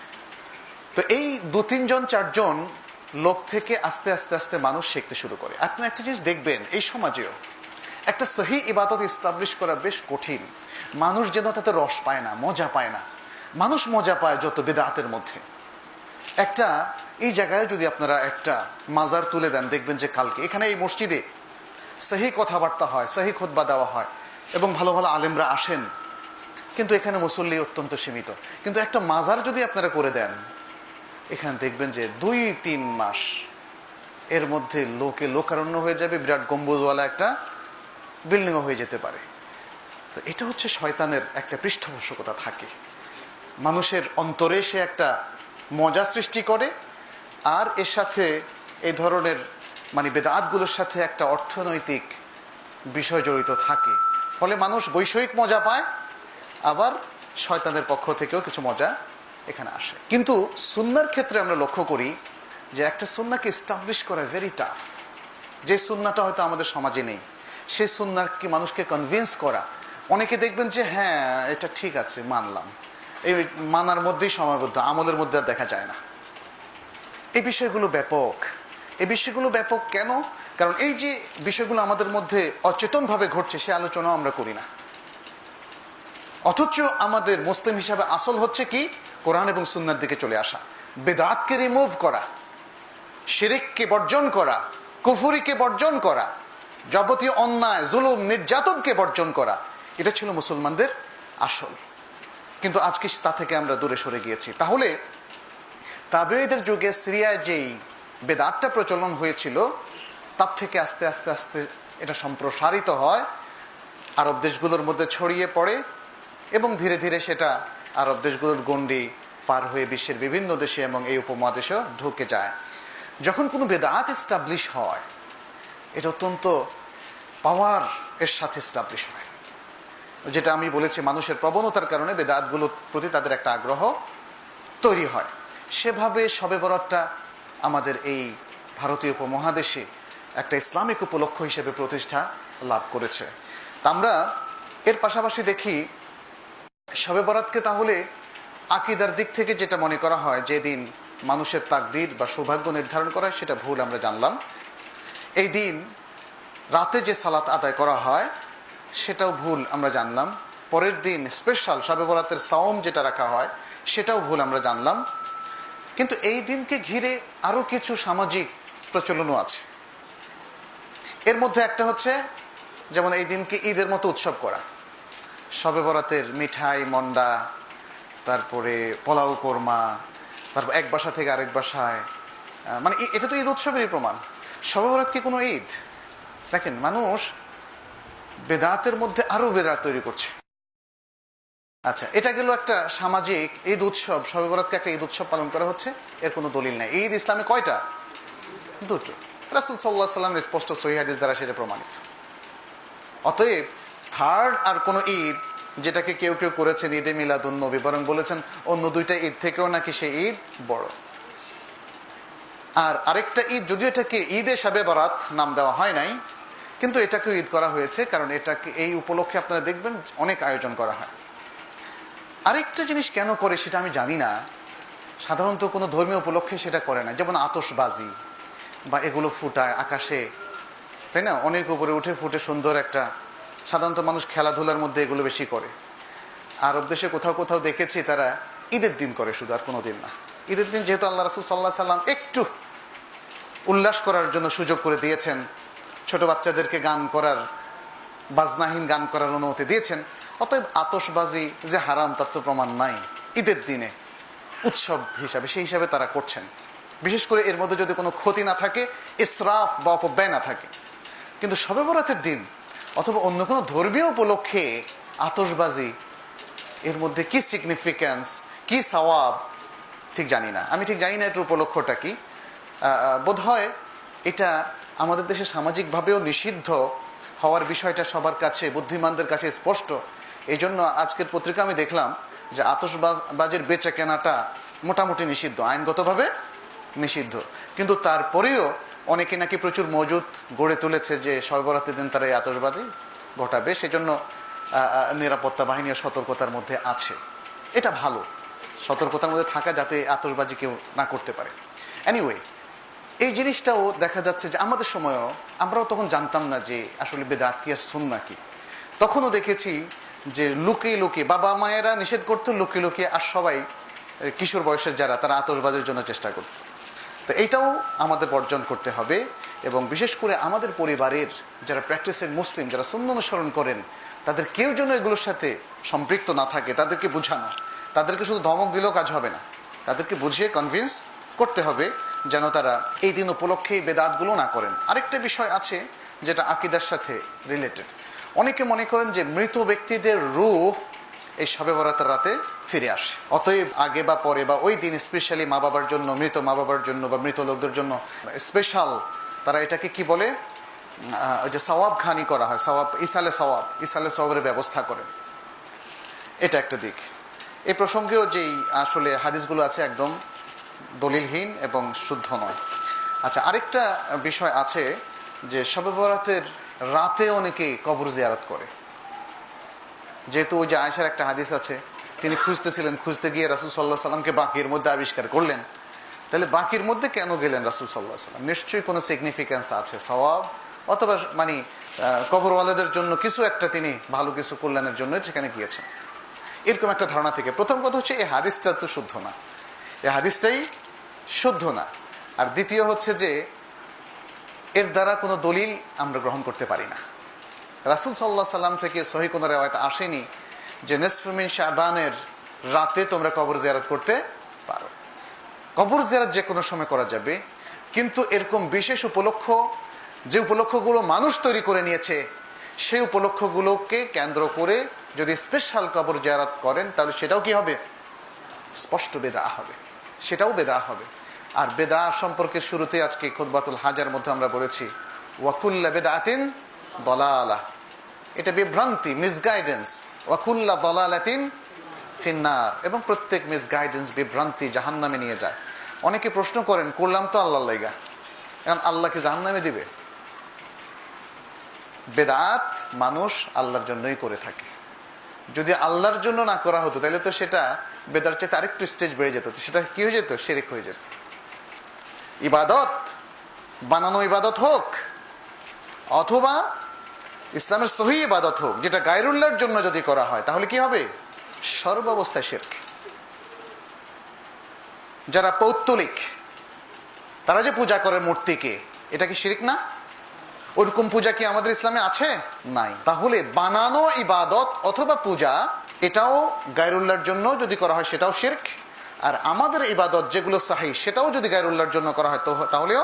তো এই দু তিনজন চারজন লোক থেকে আস্তে আস্তে আস্তে মানুষ শিখতে শুরু করে। আপনি একটা জিনিস দেখবেন, এই সমাজেও একটা সহিহ ইবাদত ইস্টাবলিশ করা বেশ কঠিন। মানুষ যেন তাতে রস পায় না, মজা পায় না। মানুষ মজা পায় যত বিদআতের মধ্যে। একটা এই জায়গায় যদি আপনারা একটা মাজার তুলে দেন, দেখবেন যে কালকে এখানে এই মসজিদে সহিহ কথাবার্তা হয়, সহিহ খুতবা দেওয়া হয় এবং ভালো ভালো আলেমরা আসেন, কিন্তু এখানে মুসল্লি অত্যন্ত সীমিত। কিন্তু একটা মাজার যদি আপনারা করে দেন, এখানে দেখবেন যে দুই তিন মাস এর মধ্যে লোকে লোকারণ্য হয়ে যাবে, বিরাট গম্বুজওয়ালা একটা বিল্ডিংও হয়ে যেতে পারে। তো এটা হচ্ছে শয়তানের একটা পৃষ্ঠপোষকতা থাকে, মানুষের অন্তরে সে একটা মজা সৃষ্টি করে, আর এর সাথে এই ধরনের মানে বেদাতগুলোর সাথে একটা অর্থনৈতিক বিষয় জড়িত থাকে। ফলে মানুষ বৈষয়িক মজা পায়, আবার শয়তানের পক্ষ থেকেও কিছু মজা এখানে আসে। কিন্তু সুন্নাহর ক্ষেত্রে আমরা লক্ষ্য করি যে একটা সুন্নাহকে এস্টাবলিশ করা ভেরি টাফ। যে সুন্নাহটা হয়তো আমাদের সমাজে নেই, সেই সুন্নাহকে মানুষকে কনভিন্স করা, অনেকে দেখবেন যে হ্যাঁ এটা ঠিক আছে, মানলাম, এই মানার মধ্যেই সীমাবদ্ধ, আমলের মধ্যে আর দেখা যায় না। এই বিষয়গুলো ব্যাপক। এই বিষয়গুলো ব্যাপক কেন? কারণ এই যে বিষয়গুলো আমাদের মধ্যে অচেতন ভাবে ঘটছে, সে আলোচনাও আমরা করি না। অথচ আমাদের মুসলিম হিসাবে আসল হচ্ছে কি? কোরআন এবং সুন্নাহর দিকে চলে আসা, বেদাতকে রিমুভ করা, শিরককে বর্জন করা, কুফরিকে বর্জন করা, যাবতীয় অন্যায়, জুলুম, নির্যাতনকে বর্জন করা, এটা ছিল মুসলমানদের আসল। কিন্তু আজকে তা থেকে আমরা দূরে সরে গিয়েছি। তাহলে তাবেঈদের যুগে সিরিয়ায় যেই বেদাতটা প্রচলন হয়েছিল, তার থেকে আস্তে আস্তে আস্তে এটা সম্প্রসারিত হয়, আরব দেশগুলোর মধ্যে ছড়িয়ে পড়ে এবং ধীরে ধীরে সেটা আরব দেশগুলোর গণ্ডি পার হয়ে বিশ্বের বিভিন্ন দেশে এবং এই উপমহাদেশেও ঢুকে যায়। যখন কোনো বেদাত এস্টাবলিশ হয়, এটা অত্যন্ত পাওয়ার এর সাথে এস্টাবলিশ হয়। যেটা আমি বলেছি, মানুষের প্রবণতার কারণে বেদাতগুলোর প্রতি তাদের একটা আগ্রহ তৈরি হয়। সেভাবে শবে বরাতটা আমাদের এই ভারতীয় উপমহাদেশে একটা ইসলামিক উপলক্ষ হিসেবে প্রতিষ্ঠা লাভ করেছে। তা আমরা এর পাশাপাশি দেখি শবে বরাতকে তাহলে আকীদার দিক থেকে যেটা মনে করা হয় যে দিন মানুষের তাকদীর বা সৌভাগ্য নির্ধারণ করা হয়, সেটা ভুল আমরা জানলাম। এই দিন রাতে যে সালাত আদায় করা হয় সেটাও ভুল আমরা জানলাম। পরের দিন স্পেশাল শবে বরাতের সাওম যেটা রাখা হয় সেটাও ভুল আমরা জানলাম। কিন্তু এই দিনকে ঘিরে আরো কিছু সামাজিক প্রচলনও আছে। এর মধ্যে একটা হচ্ছে, যেমন এই দিনকে ঈদের মতো উৎসব করা, শবে বরাতের মিঠাই, মন্ডা, তারপরে পোলাও, কোরমা, তারপর এক বাসা থেকে আরেক বাসায়, মানে এটা তো ঈদ উৎসবেরই প্রমাণ। শবে বরাত কি কোনো ঈদ? দেখেন, মানুষ বেদাতের মধ্যে আরো বেদাত তৈরি করছে। আচ্ছা, এটা গেল একটা সামাজিক ঈদ উৎসব। শবে বরাতকে একটা ঈদ উৎসব পালন করা হচ্ছে, এর কোনো দলিল নাই। ঈদ ইসলামে কয়টা? দুটো। রাসূল সাল্লাল্লাহু আলাইহি ওয়াসাল্লামের স্পষ্ট সহিহ হাদিস দ্বারা সেটা প্রমাণিত। অতএব থার্ড আর কোন ঈদ যেটাকে কেউ কেউ করেছেন ঈদে মিলাদুন নবী, বরং বলেছেন অন্য দুইটা ঈদ থেকেও নাকি সেই ঈদ বড়। আর আরেকটা ঈদ, যদিও এটাকে ঈদে শবে বরাত নাম দেওয়া হয় নাই, কিন্তু এটাকে ঈদ করা হয়েছে, কারণ এটাকে এই উপলক্ষে আপনারা দেখবেন অনেক আয়োজন করা হয়। আরেকটা জিনিস কেন করে সেটা আমি জানি না, সাধারণত কোনো ধর্মীয় উপলক্ষে সেটা করে না। যেমন আতশবাজি বা এগুলো ফুটায় আকাশে, তাই না, অনেক উপরে উঠে ফুটে সুন্দর একটা, সাধারণত মানুষ খেলাধুলার মধ্যে এগুলো বেশি করে। আরব দেশে কোথাও কোথাও দেখেছি তারা ঈদের দিন করে শুধু, আর কোনো দিন না। ঈদের দিন যেহেতু আল্লাহ রাসূল সাল্লাল্লাহু আলাইহি সাল্লাম একটু উল্লাস করার জন্য সুযোগ করে দিয়েছেন, ছোট বাচ্চাদেরকে গান করার, বাজনাহীন গান করার অনুমতি দিয়েছেন, অতএব আতশবাজি যে হারাম তার তো প্রমাণ নাই। ঈদের দিনে উৎসব হিসাবে সেই হিসাবে তারা করছেন, বিশেষ করে এর মধ্যে যদি কোনো ক্ষতি না থাকে, ইসরাফ বা অপব্যয় না থাকে। কিন্তু শবে বরাতের দিন অথবা অন্য কোনো ধর্মীয় উপলক্ষে আতশবাজি, এর মধ্যে কি সিগনিফিক্যান্স, কি সওয়াব, ঠিক জানি না। আমি ঠিক জানি না এটার উপলক্ষটা কি। বোধ হয় এটা আমাদের দেশে সামাজিকভাবেও নিষিদ্ধ হওয়ার বিষয়টা সবার কাছে, বুদ্ধিমানদের কাছে স্পষ্ট। এই জন্য আজকের পত্রিকা আমি দেখলাম যে আতশবাজির বেচা কেনাটা মোটামুটি নিষিদ্ধ, আইনগতভাবে নিষিদ্ধ। কিন্তু তারপরেও অনেকে নাকি প্রচুর মজুদ গড়ে তুলেছে যে শবে বরাতের দিন তারা এই আতশবাজি ঘটাবে, সেজন্য নিরাপত্তা বাহিনী সতর্কতার মধ্যে আছে। এটা ভালো, সতর্কতার মধ্যে থাকা, যাতে আতশবাজি কেউ না করতে পারে। এনিওয়ে, এই জিনিসটাও দেখা যাচ্ছে যে আমাদের সময়ও আমরাও তখন জানতাম না যে আসলে বেদাত কি আর সুন্নাহ কি। তখনও দেখেছি যে লুকিয়ে লুকিয়ে বাবা মায়েরা নিষেধ করতো, লুকিয়ে লুকিয়ে আর সবাই কিশোর বয়সের যারা, তারা আতশবাজির জন্য চেষ্টা করত। তো এইটাও আমাদের বর্জন করতে হবে। এবং বিশেষ করে আমাদের পরিবারের যারা প্র্যাকটিসের মুসলিম, যারা সুন্নাহ অনুসরণ করেন, তাদের কেউ যেন এগুলোর সাথে সম্পৃক্ত না থাকে, তাদেরকে বুঝানো। তাদেরকে শুধু ধমক দিলেও কাজ হবে না, তাদেরকে বুঝিয়ে কনভিন্স করতে হবে যেন তারা এই দিন উপলক্ষে বেদাতগুলো না করেন। আরেকটা বিষয় আছে যেটা আকীদার সাথে রিলেটেড। অনেকে মনে করেন যে মৃত ব্যক্তিদের রূহ এই শবে বরাতের রাতে ফিরে আসে, অতএব আগে বা পরে বা ওই দিন স্পেশালি মা বাবার জন্য, মৃত মা বাবার জন্য বা মৃত লোকদের জন্য স্পেশাল তারা এটাকে কি বলে, ওই যে সওয়াব খানি করা হয়, সওয়াব, ইসালে সওয়াব, ইসালে সওয়াবের ব্যবস্থা করেন। এটা একটা দিক। এই প্রসঙ্গেও যেই আসলে হাদিসগুলো আছে একদম দলিলহীন এবং শুদ্ধ নয়। আচ্ছা, আরেকটা বিষয় আছে যে শবে বরাতের রাতে অনেকে কবর জিয়ারত করে। যেহেতু ওই যে আয়েশার একটা হাদিস আছে, তিনি খুঁজতেছিলেন, খুঁজতে গিয়ে রাসূল সাল্লাল্লাহু আলাইহি সাল্লামকে বাকির মধ্যে আবিষ্কার করলেন। তাহলে বাকির মধ্যে কেন গেলেন রাসূল সাল্লাল্লাহু আলাইহি সাল্লাম? নিশ্চয়ই কোনো সিগনিফিক্যান্স আছে, সওয়াব অথবা মানে কবরওয়ালাদের জন্য কিছু একটা তিনি ভালো কিছু কল্যাণের জন্য সেখানে গিয়েছেন, এরকম একটা ধারণা থেকে। প্রথম কথা হচ্ছে এই হাদিসটা তো শুদ্ধ না, এই হাদিসটাই শুদ্ধ না। আর দ্বিতীয় হচ্ছে যে এর দ্বারা কোনো দলিল আমরা গ্রহণ করতে পারি না। রাসূল সাল্লাল্লাহু আলাইহি সাল্লাম থেকে সহিহ কোনো রিওয়ায়াত আসেনি যে নিসফে মিন শাবানের রাতে তোমরা কবর জিয়ারত করতে পারো। কবর জিয়ারত যে কোনো সময় করা যাবে, কিন্তু এরকম বিশেষ উপলক্ষ, যে উপলক্ষগুলো মানুষ তৈরি করে নিয়েছে, সেই উপলক্ষগুলোকে কেন্দ্র করে যদি স্পেশাল কবর জিয়ারত করেন তাহলে সেটাও কি হবে? স্পষ্ট বেদআ হবে, সেটাও বেদআ হবে। আর বেদআ সম্পর্কে শুরুতে আজকে খুতবাতুল হাজার মধ্যে আমরা বলেছি ওয়া কুল্লু বিদআতিন দালালাহ, এটা বিভ্রান্তি, মিসগাইডেন্স। ওয়া কুল্লু দালালাতিন ফিন্নার, এবং প্রত্যেক মিসগাইডেন্স, বিভ্রান্তি জাহান্নামে নিয়ে যায়। অনেকে প্রশ্ন করেন করলাম তো আল্লাহর লাইগা, এখন আল্লাহ কি জাহান্নামে দিবে? বেদাত মানুষ আল্লাহর জন্যই করে থাকে। যদি আল্লাহর জন্য না করা হতো তাহলে তো সেটা বেদার চেয়ে আরেকটু স্টেজ বেড়ে যেত, সেটা কি হয়ে যেত? শিরক হয়ে যেত। ইবাদত বানানো ইবাদত হোক অথবা ইসলামের সহিহ ইবাদত হোক, যেটা গায়রুল্লাহর জন্য যদি করা হয় তাহলে কি হবে? সর্বাবস্থায় শিরক। যারা পৌত্তলিক, তারা যে পূজা করে মূর্তিকে, এটা কি শিরক না? ওরকম পূজা কি আমাদের ইসলামে আছে? নাই। তাহলে বানানো ইবাদত অথবা পূজা, এটাও গায়রুল্লাহর জন্য যদি করা হয় সেটাও শিরক। আর আমাদের ইবাদত যেগুলো সহিহ, সেটাও যদি গায়রুল্লাহর জন্য করা হয় তাহলেও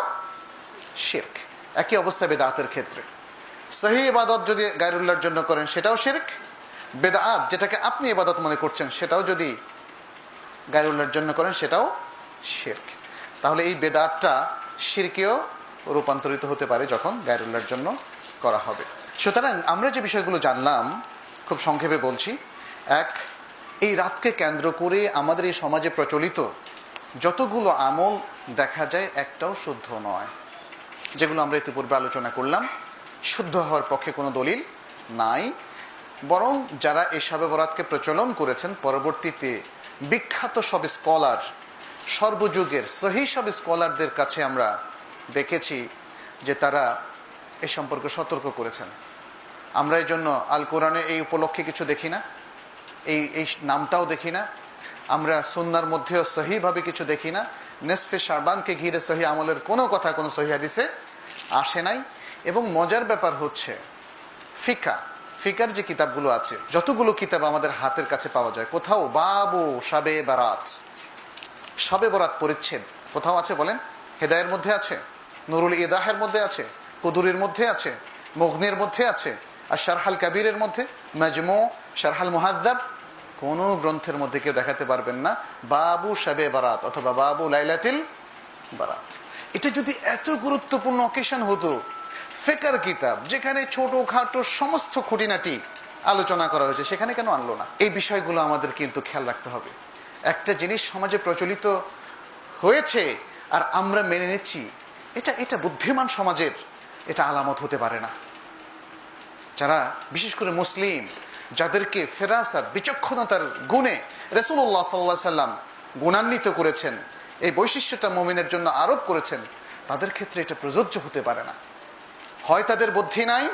শিরক। একই অবস্থা বেদাতের ক্ষেত্রে। সহিহ ইবাদত যদি গায়রুল্লাহর জন্য করেন সেটাও শিরক, বেদাত যেটাকে আপনি ইবাদত মনে করছেন সেটাও যদি গায়রুল্লাহর জন্য করেন সেটাও শিরক। তাহলে এই বেদাতটা শিরকেও রূপান্তরিত হতে পারে যখন গায়রুল্লাহর জন্য করা হবে। সুতরাং আমরা যে বিষয়গুলো জানলাম খুব সংক্ষেপে বলছি। এক, এই রাতকে কেন্দ্র করে আমাদের এই সমাজে প্রচলিত যতগুলো আমল দেখা যায় একটাও শুদ্ধ নয়। যেগুলো আমরা ইতিপূর্বে আলোচনা করলাম, শুদ্ধ হওয়ার পক্ষে কোনো দলিল নাই। বরং যারা এই শবে বরাতকে প্রচলন করেছেন, পরবর্তীতে বিখ্যাত সব স্কলার, সর্বযুগের সহিহ সব স্কলারদের কাছে আমরা দেখেছি যে তারা এ সম্পর্কে সতর্ক করেছেন। আমরা এই জন্য আল কোরআনে এই উপলক্ষে কিছু দেখি না, এই এই নামটাও দেখি না। আমরা সুন্নাহর মধ্যেও সহিভাবে কিছু দেখি না। নিসফে শাবানকে ঘিরে সহিহ আমলের কোনো কথা কোনো সহিহ হাদিসে আসে নাই। এবং মজার ব্যাপার হচ্ছে ফিকা, ফিকার যে কিতাবগুলো আছে, যতগুলো কিতাব আমাদের হাতের কাছে পাওয়া যায়, কোথাও বাবু শবে বরাত, শবে বরাত পরিচ্ছেদ কোথাও আছে বলেন? হেদায়ের মধ্যে আছে, নুরুল ইদাহের মধ্যে আছে, কুদুরের মধ্যে আছে, মুগনির মধ্যে আছে, আর শারহাল কাবীরের মধ্যে, মাজমু, শারহাল মুহাদ্দাব, কোন গ্রন্থের মধ্যে কেউ দেখাতে পারবেন না বাবু শবে বরাত অথবা বাবু লাইলাতুল বরাত। এটা যদি এত গুরুত্বপূর্ণ অকেশন হতো, ফিকার কিতাব যেখানে ছোট খাটো সমস্ত খুঁটিনাটি আলোচনা করা হয়েছে, সেখানে কেন আনলো না? এই বিষয়গুলো আমাদের কিন্তু খেয়াল রাখতে হবে। একটা জিনিস সমাজে প্রচলিত হয়েছে আর আমরা মেনে নিচ্ছি, এটা এটা বুদ্ধিমান সমাজের এটা আলামত হতে পারে না। যারা বিশেষ করে মুসলিম, যাদেরকে ফেরাসাত, বিচক্ষণতার গুণে রাসূলুল্লাহ সাল্লাল্লাহু আলাইহি সাল্লাম গুণান্বিত করেছেন, এই বৈশিষ্ট্যটা মুমিনের জন্য আরোপ করেছেন, তাদের ক্ষেত্রে এটা প্রযোজ্য হতে পারে না। হয় তাদের বুদ্ধি নাই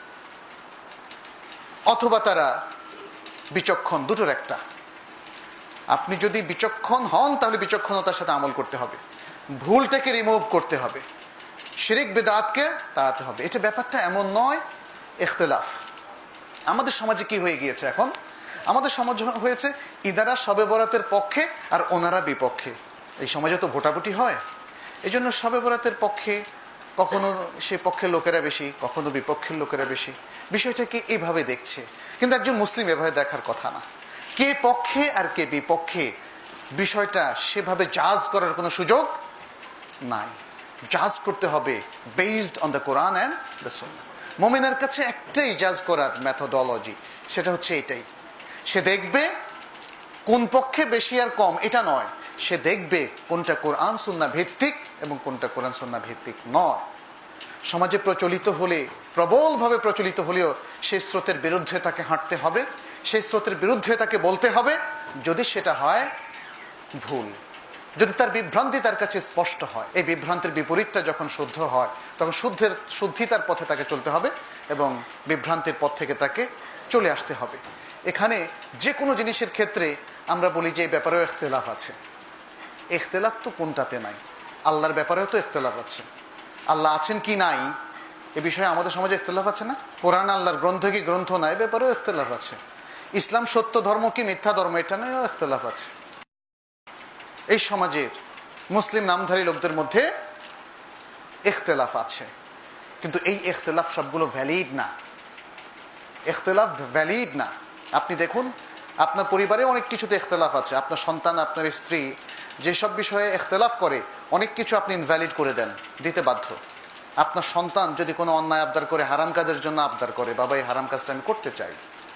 অথবা তারা বিচক্ষণ, দুটোর একটা। আপনি যদি বিচক্ষণ হন তাহলে বিচক্ষণতার সাথে আমল করতে হবে, ভুলটাকে রিমুভ করতে হবে, শিরক বিদআতকে তাড়াতে হবে। এটা ব্যাপারটা এমন নয় ইখতিলাফ। আমাদের সমাজে কি হয়ে গিয়েছে এখন? আমাদের সমাজ হয়েছে ইদারা শবে বরাতের পক্ষে আর ওনারা বিপক্ষে। এই সমাজে তো ভোটাভুটি হয়, এই জন্য শবে বরাতের পক্ষে কখনো সে পক্ষের লোকেরা বেশি, কখনো বিপক্ষের লোকেরা বেশি। বিষয়টাকে এইভাবে দেখছে, কিন্তু একজন মুসলিম এভাবে দেখার কথা না। কে পক্ষে আর কে বিপক্ষে, বিষয়টা সেভাবে জাজ করার কোনো সুযোগ নাই। জাজ করতে হবে based on the Quran and the Sunnah. মুমিনের কাছে একটাই জাজ করার মেথোডোলজি, সেটা হচ্ছে এটাই। সে দেখবে কোন পক্ষে বেশি আর কম, এটা নয়, সে দেখবে কোনটা কোরআন সুন্নাহ ভিত্তিক এবং কোনটা কোরআন সুন্নাহ ভিত্তিক নয়। সমাজে প্রচলিত হলে, প্রবলভাবে প্রচলিত হলেও সেই স্রোতের বিরুদ্ধে তাকে হাঁটতে হবে, সেই স্রোতের বিরুদ্ধে তাকে বলতে হবে। যদি সেটা হয় ভুল, যদি তার বিভ্রান্তি তার কাছে স্পষ্ট হয়, এই বিভ্রান্তির বিপরীতটা যখন শুদ্ধ হয় তখন শুদ্ধের শুদ্ধিতার পথে তাকে চলতে হবে এবং বিভ্রান্তির পথ থেকে তাকে চলে আসতে হবে। এখানে যে কোনো জিনিসের ক্ষেত্রে আমরা বলি যে এই ব্যাপারেও ইখতিলাফ আছে। ইখতিলাফ তো কোনটাতে নাই? আল্লাহর ব্যাপারেও তো ইখতিলাফ আছে। আল্লাহ আছেন কি নাই এ বিষয়ে আমাদের সমাজে ইখতিলাফ আছে না? কোরআন আল্লাহর গ্রন্থ কি গ্রন্থ নাই ব্যাপারেও ইখতিলাফ আছে। ইসলাম সত্য ধর্ম কি মিথ্যা ধর্ম এটা নিয়েও ইখতিলাফ আছে। এই সমাজের মুসলিম নামধারী লোকদের মধ্যে ইখতিলাফ আছে, কিন্তু এই ইখতিলাফ সবগুলো ভ্যালিড না। ইখতিলাফ ভ্যালিড না। আপনি দেখুন, আপনার পরিবারে অনেক কিছুতে ইখতিলাফ আছে, আপনার সন্তান, আপনার স্ত্রী যেসব বিষয়ে ইখতিলাফ করে অনেক কিছু আপনি ইনভ্যালিড করে দেন, দিতে বাধ্য। আপনার সন্তান যদি কোনো অন্যায় আবদার করে, হারাম কাজের জন্য আবদার করে, বাবা এই হারাম কাজটা আমি করতে চাই,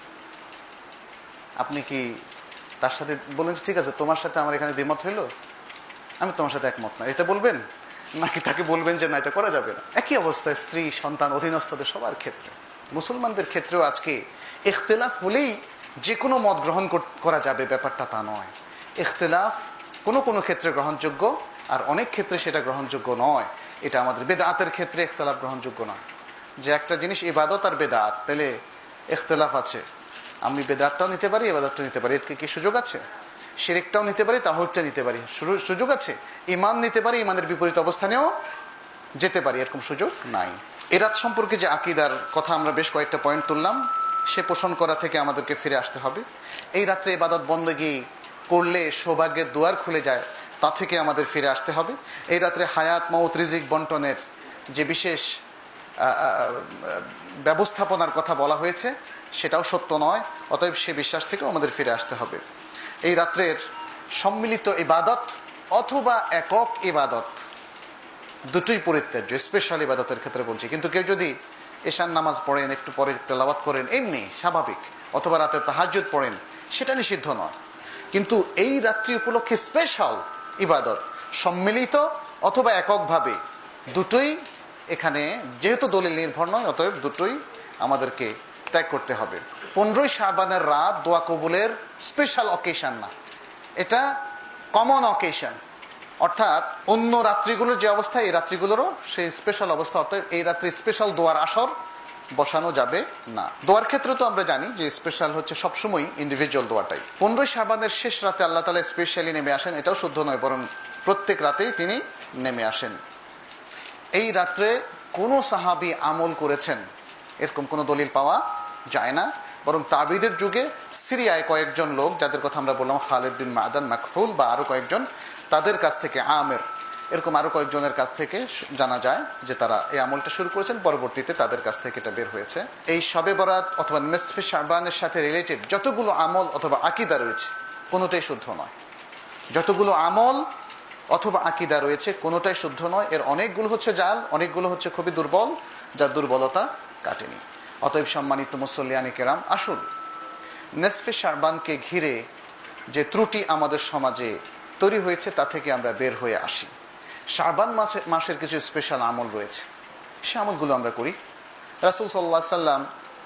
আপনি কি তার সাথে বলবেন ঠিক আছে তোমার সাথে আমার এখানে দ্বিমত হইলো, আমি তোমার সাথে একমত না, এটা বলবেন? নাকি তাকে বলবেন যে না এটা করা যাবে না? একই অবস্থায় স্ত্রী, সন্তান, অধীনস্থদের সবার ক্ষেত্রে, মুসলমানদের ক্ষেত্রেও আজকে ইখতিলাফ হলেই যে কোনো মত গ্রহণ করা যাবে ব্যাপারটা তা নয়। ইখতিলাফ কোনো কোনো ক্ষেত্রে গ্রহণযোগ্য, আর অনেক ক্ষেত্রে সেটা গ্রহণযোগ্য নয়। এটা আমাদের বেদাতের ক্ষেত্রে ইখতিলাফ গ্রহণযোগ্য নয়। যে একটা জিনিস ইবাদত আর বেদাত, তাহলে ইখতিলাফ আছে। আমি বেদাতটাও নিতে পারি, ইবাদতটাও নিতে পারি, এর কি সুযোগ আছে? শিরকটাও নিতে পারি, তাওহীদটা নিতে পারি, সুযোগ আছে? ঈমান নিতে পারি, ঈমানের বিপরীত অবস্থানেও যেতে পারি, এরকম সুযোগ নাই। এ রাত সম্পর্কে যে আকীদার কথা আমরা বেশ কয়েকটা পয়েন্ট তুললাম, সে পোষণ করা থেকে আমাদেরকে ফিরে আসতে হবে। এই রাত্রে ইবাদত বন্দেগী করলে সৌভাগ্যের দুয়ার খুলে যায়, তা থেকে আমাদের ফিরে আসতে হবে। এই রাত্রে হায়াত, মউত, রিজিক বন্টনের যে বিশেষ ব্যবস্থাপনার কথা বলা হয়েছে সেটাও সত্য নয়, অতএব সে বিশ্বাস থেকেও আমাদের ফিরে আসতে হবে। এই রাত্রের সম্মিলিত ইবাদত অথবা একক ইবাদত দুটোই পরিত্যাজ্য, স্পেশাল ইবাদতের ক্ষেত্রে বলছি। কিন্তু কেউ যদি এশার নামাজ পড়েন, একটু পরে তেলাওয়াত করেন, এমনি স্বাভাবিক, অথবা রাতে তাহাজ্জুদ পড়েন, সেটা নিষিদ্ধ নয়। কিন্তু এই রাত্রি উপলক্ষে স্পেশাল ইবাদত সম্মিলিত অথবা এককভাবে দুটোই এখানে যেহেতু দলিল নির্ভর নয়, অতএব দুটোই আমাদেরকে ত্যাগ করতে হবে। পনেরোই শাবানের রাত দোয়া কবুলের স্পেশাল অকেশন না, এটা কমন অকেশন। অর্থাৎ অন্য রাত্রিগুলোর যে অবস্থা, এই রাত্রিগুলোরও সেই স্পেশাল অবস্থা। অর্থাৎ এই রাত্রি স্পেশাল দোয়ার আসর বসানো যাবে না। দোয়ার ক্ষেত্রে তো আমরা জানি যে স্পেশাল হচ্ছে সবসময় ইন্ডিভিজুয়াল দোয়াটাই। পনেরোই শাবানের শেষ রাতে আল্লাহ তাআলা স্পেশালি নেমে আসেন, এটাও শুদ্ধ নয়, বরং প্রত্যেক রাতেই তিনি নেমে আসেন। এই রাত্রে কোন সাহাবী আমল করেছেন এরকম কোন দলিল পাওয়া যায় না, বরং তাবিদের যুগে সিরিয়ায় কয়েকজন লোক, যাদের কথা আমরা বললাম খালিদ বিন মাদান, মাকহুল বা আরো কয়েকজন, তাদের কাছ থেকে, আমের, এরকম আরো কয়েকজনের কাছ থেকে জানা যায় যে তারা এই আমলটা শুরু করেছেন, পরবর্তীতে তাদের কাছ থেকে এটা বের হয়েছে। এই শবে বরাত অথবা নিসফে শাবানের সাথে রিলেটেড যতগুলো আমল অথবা আকীদা রয়েছে কোনোটাই শুদ্ধ নয়। যতগুলো আমল অথবা আকীদা রয়েছে কোনোটাই শুদ্ধ নয়। এর অনেকগুলো হচ্ছে জাল, অনেকগুলো হচ্ছে খুবই দুর্বল, যার দুর্বলতা কাটেনি। অতএব সম্মানিত মুসল্লিয়ানে কেরাম, আসুন নিসফে শাবানকে ঘিরে যে ত্রুটি আমাদের সমাজে তৈরি হয়েছে তা থেকে আমরা বের হয়ে আসি। শাবান মাসে মাসের কিছু স্পেশাল আমল রয়েছে, সে আমলগুলো আমরা করি। রাসূল সাল্লাল্লাহু আলাইহি সাল্লাম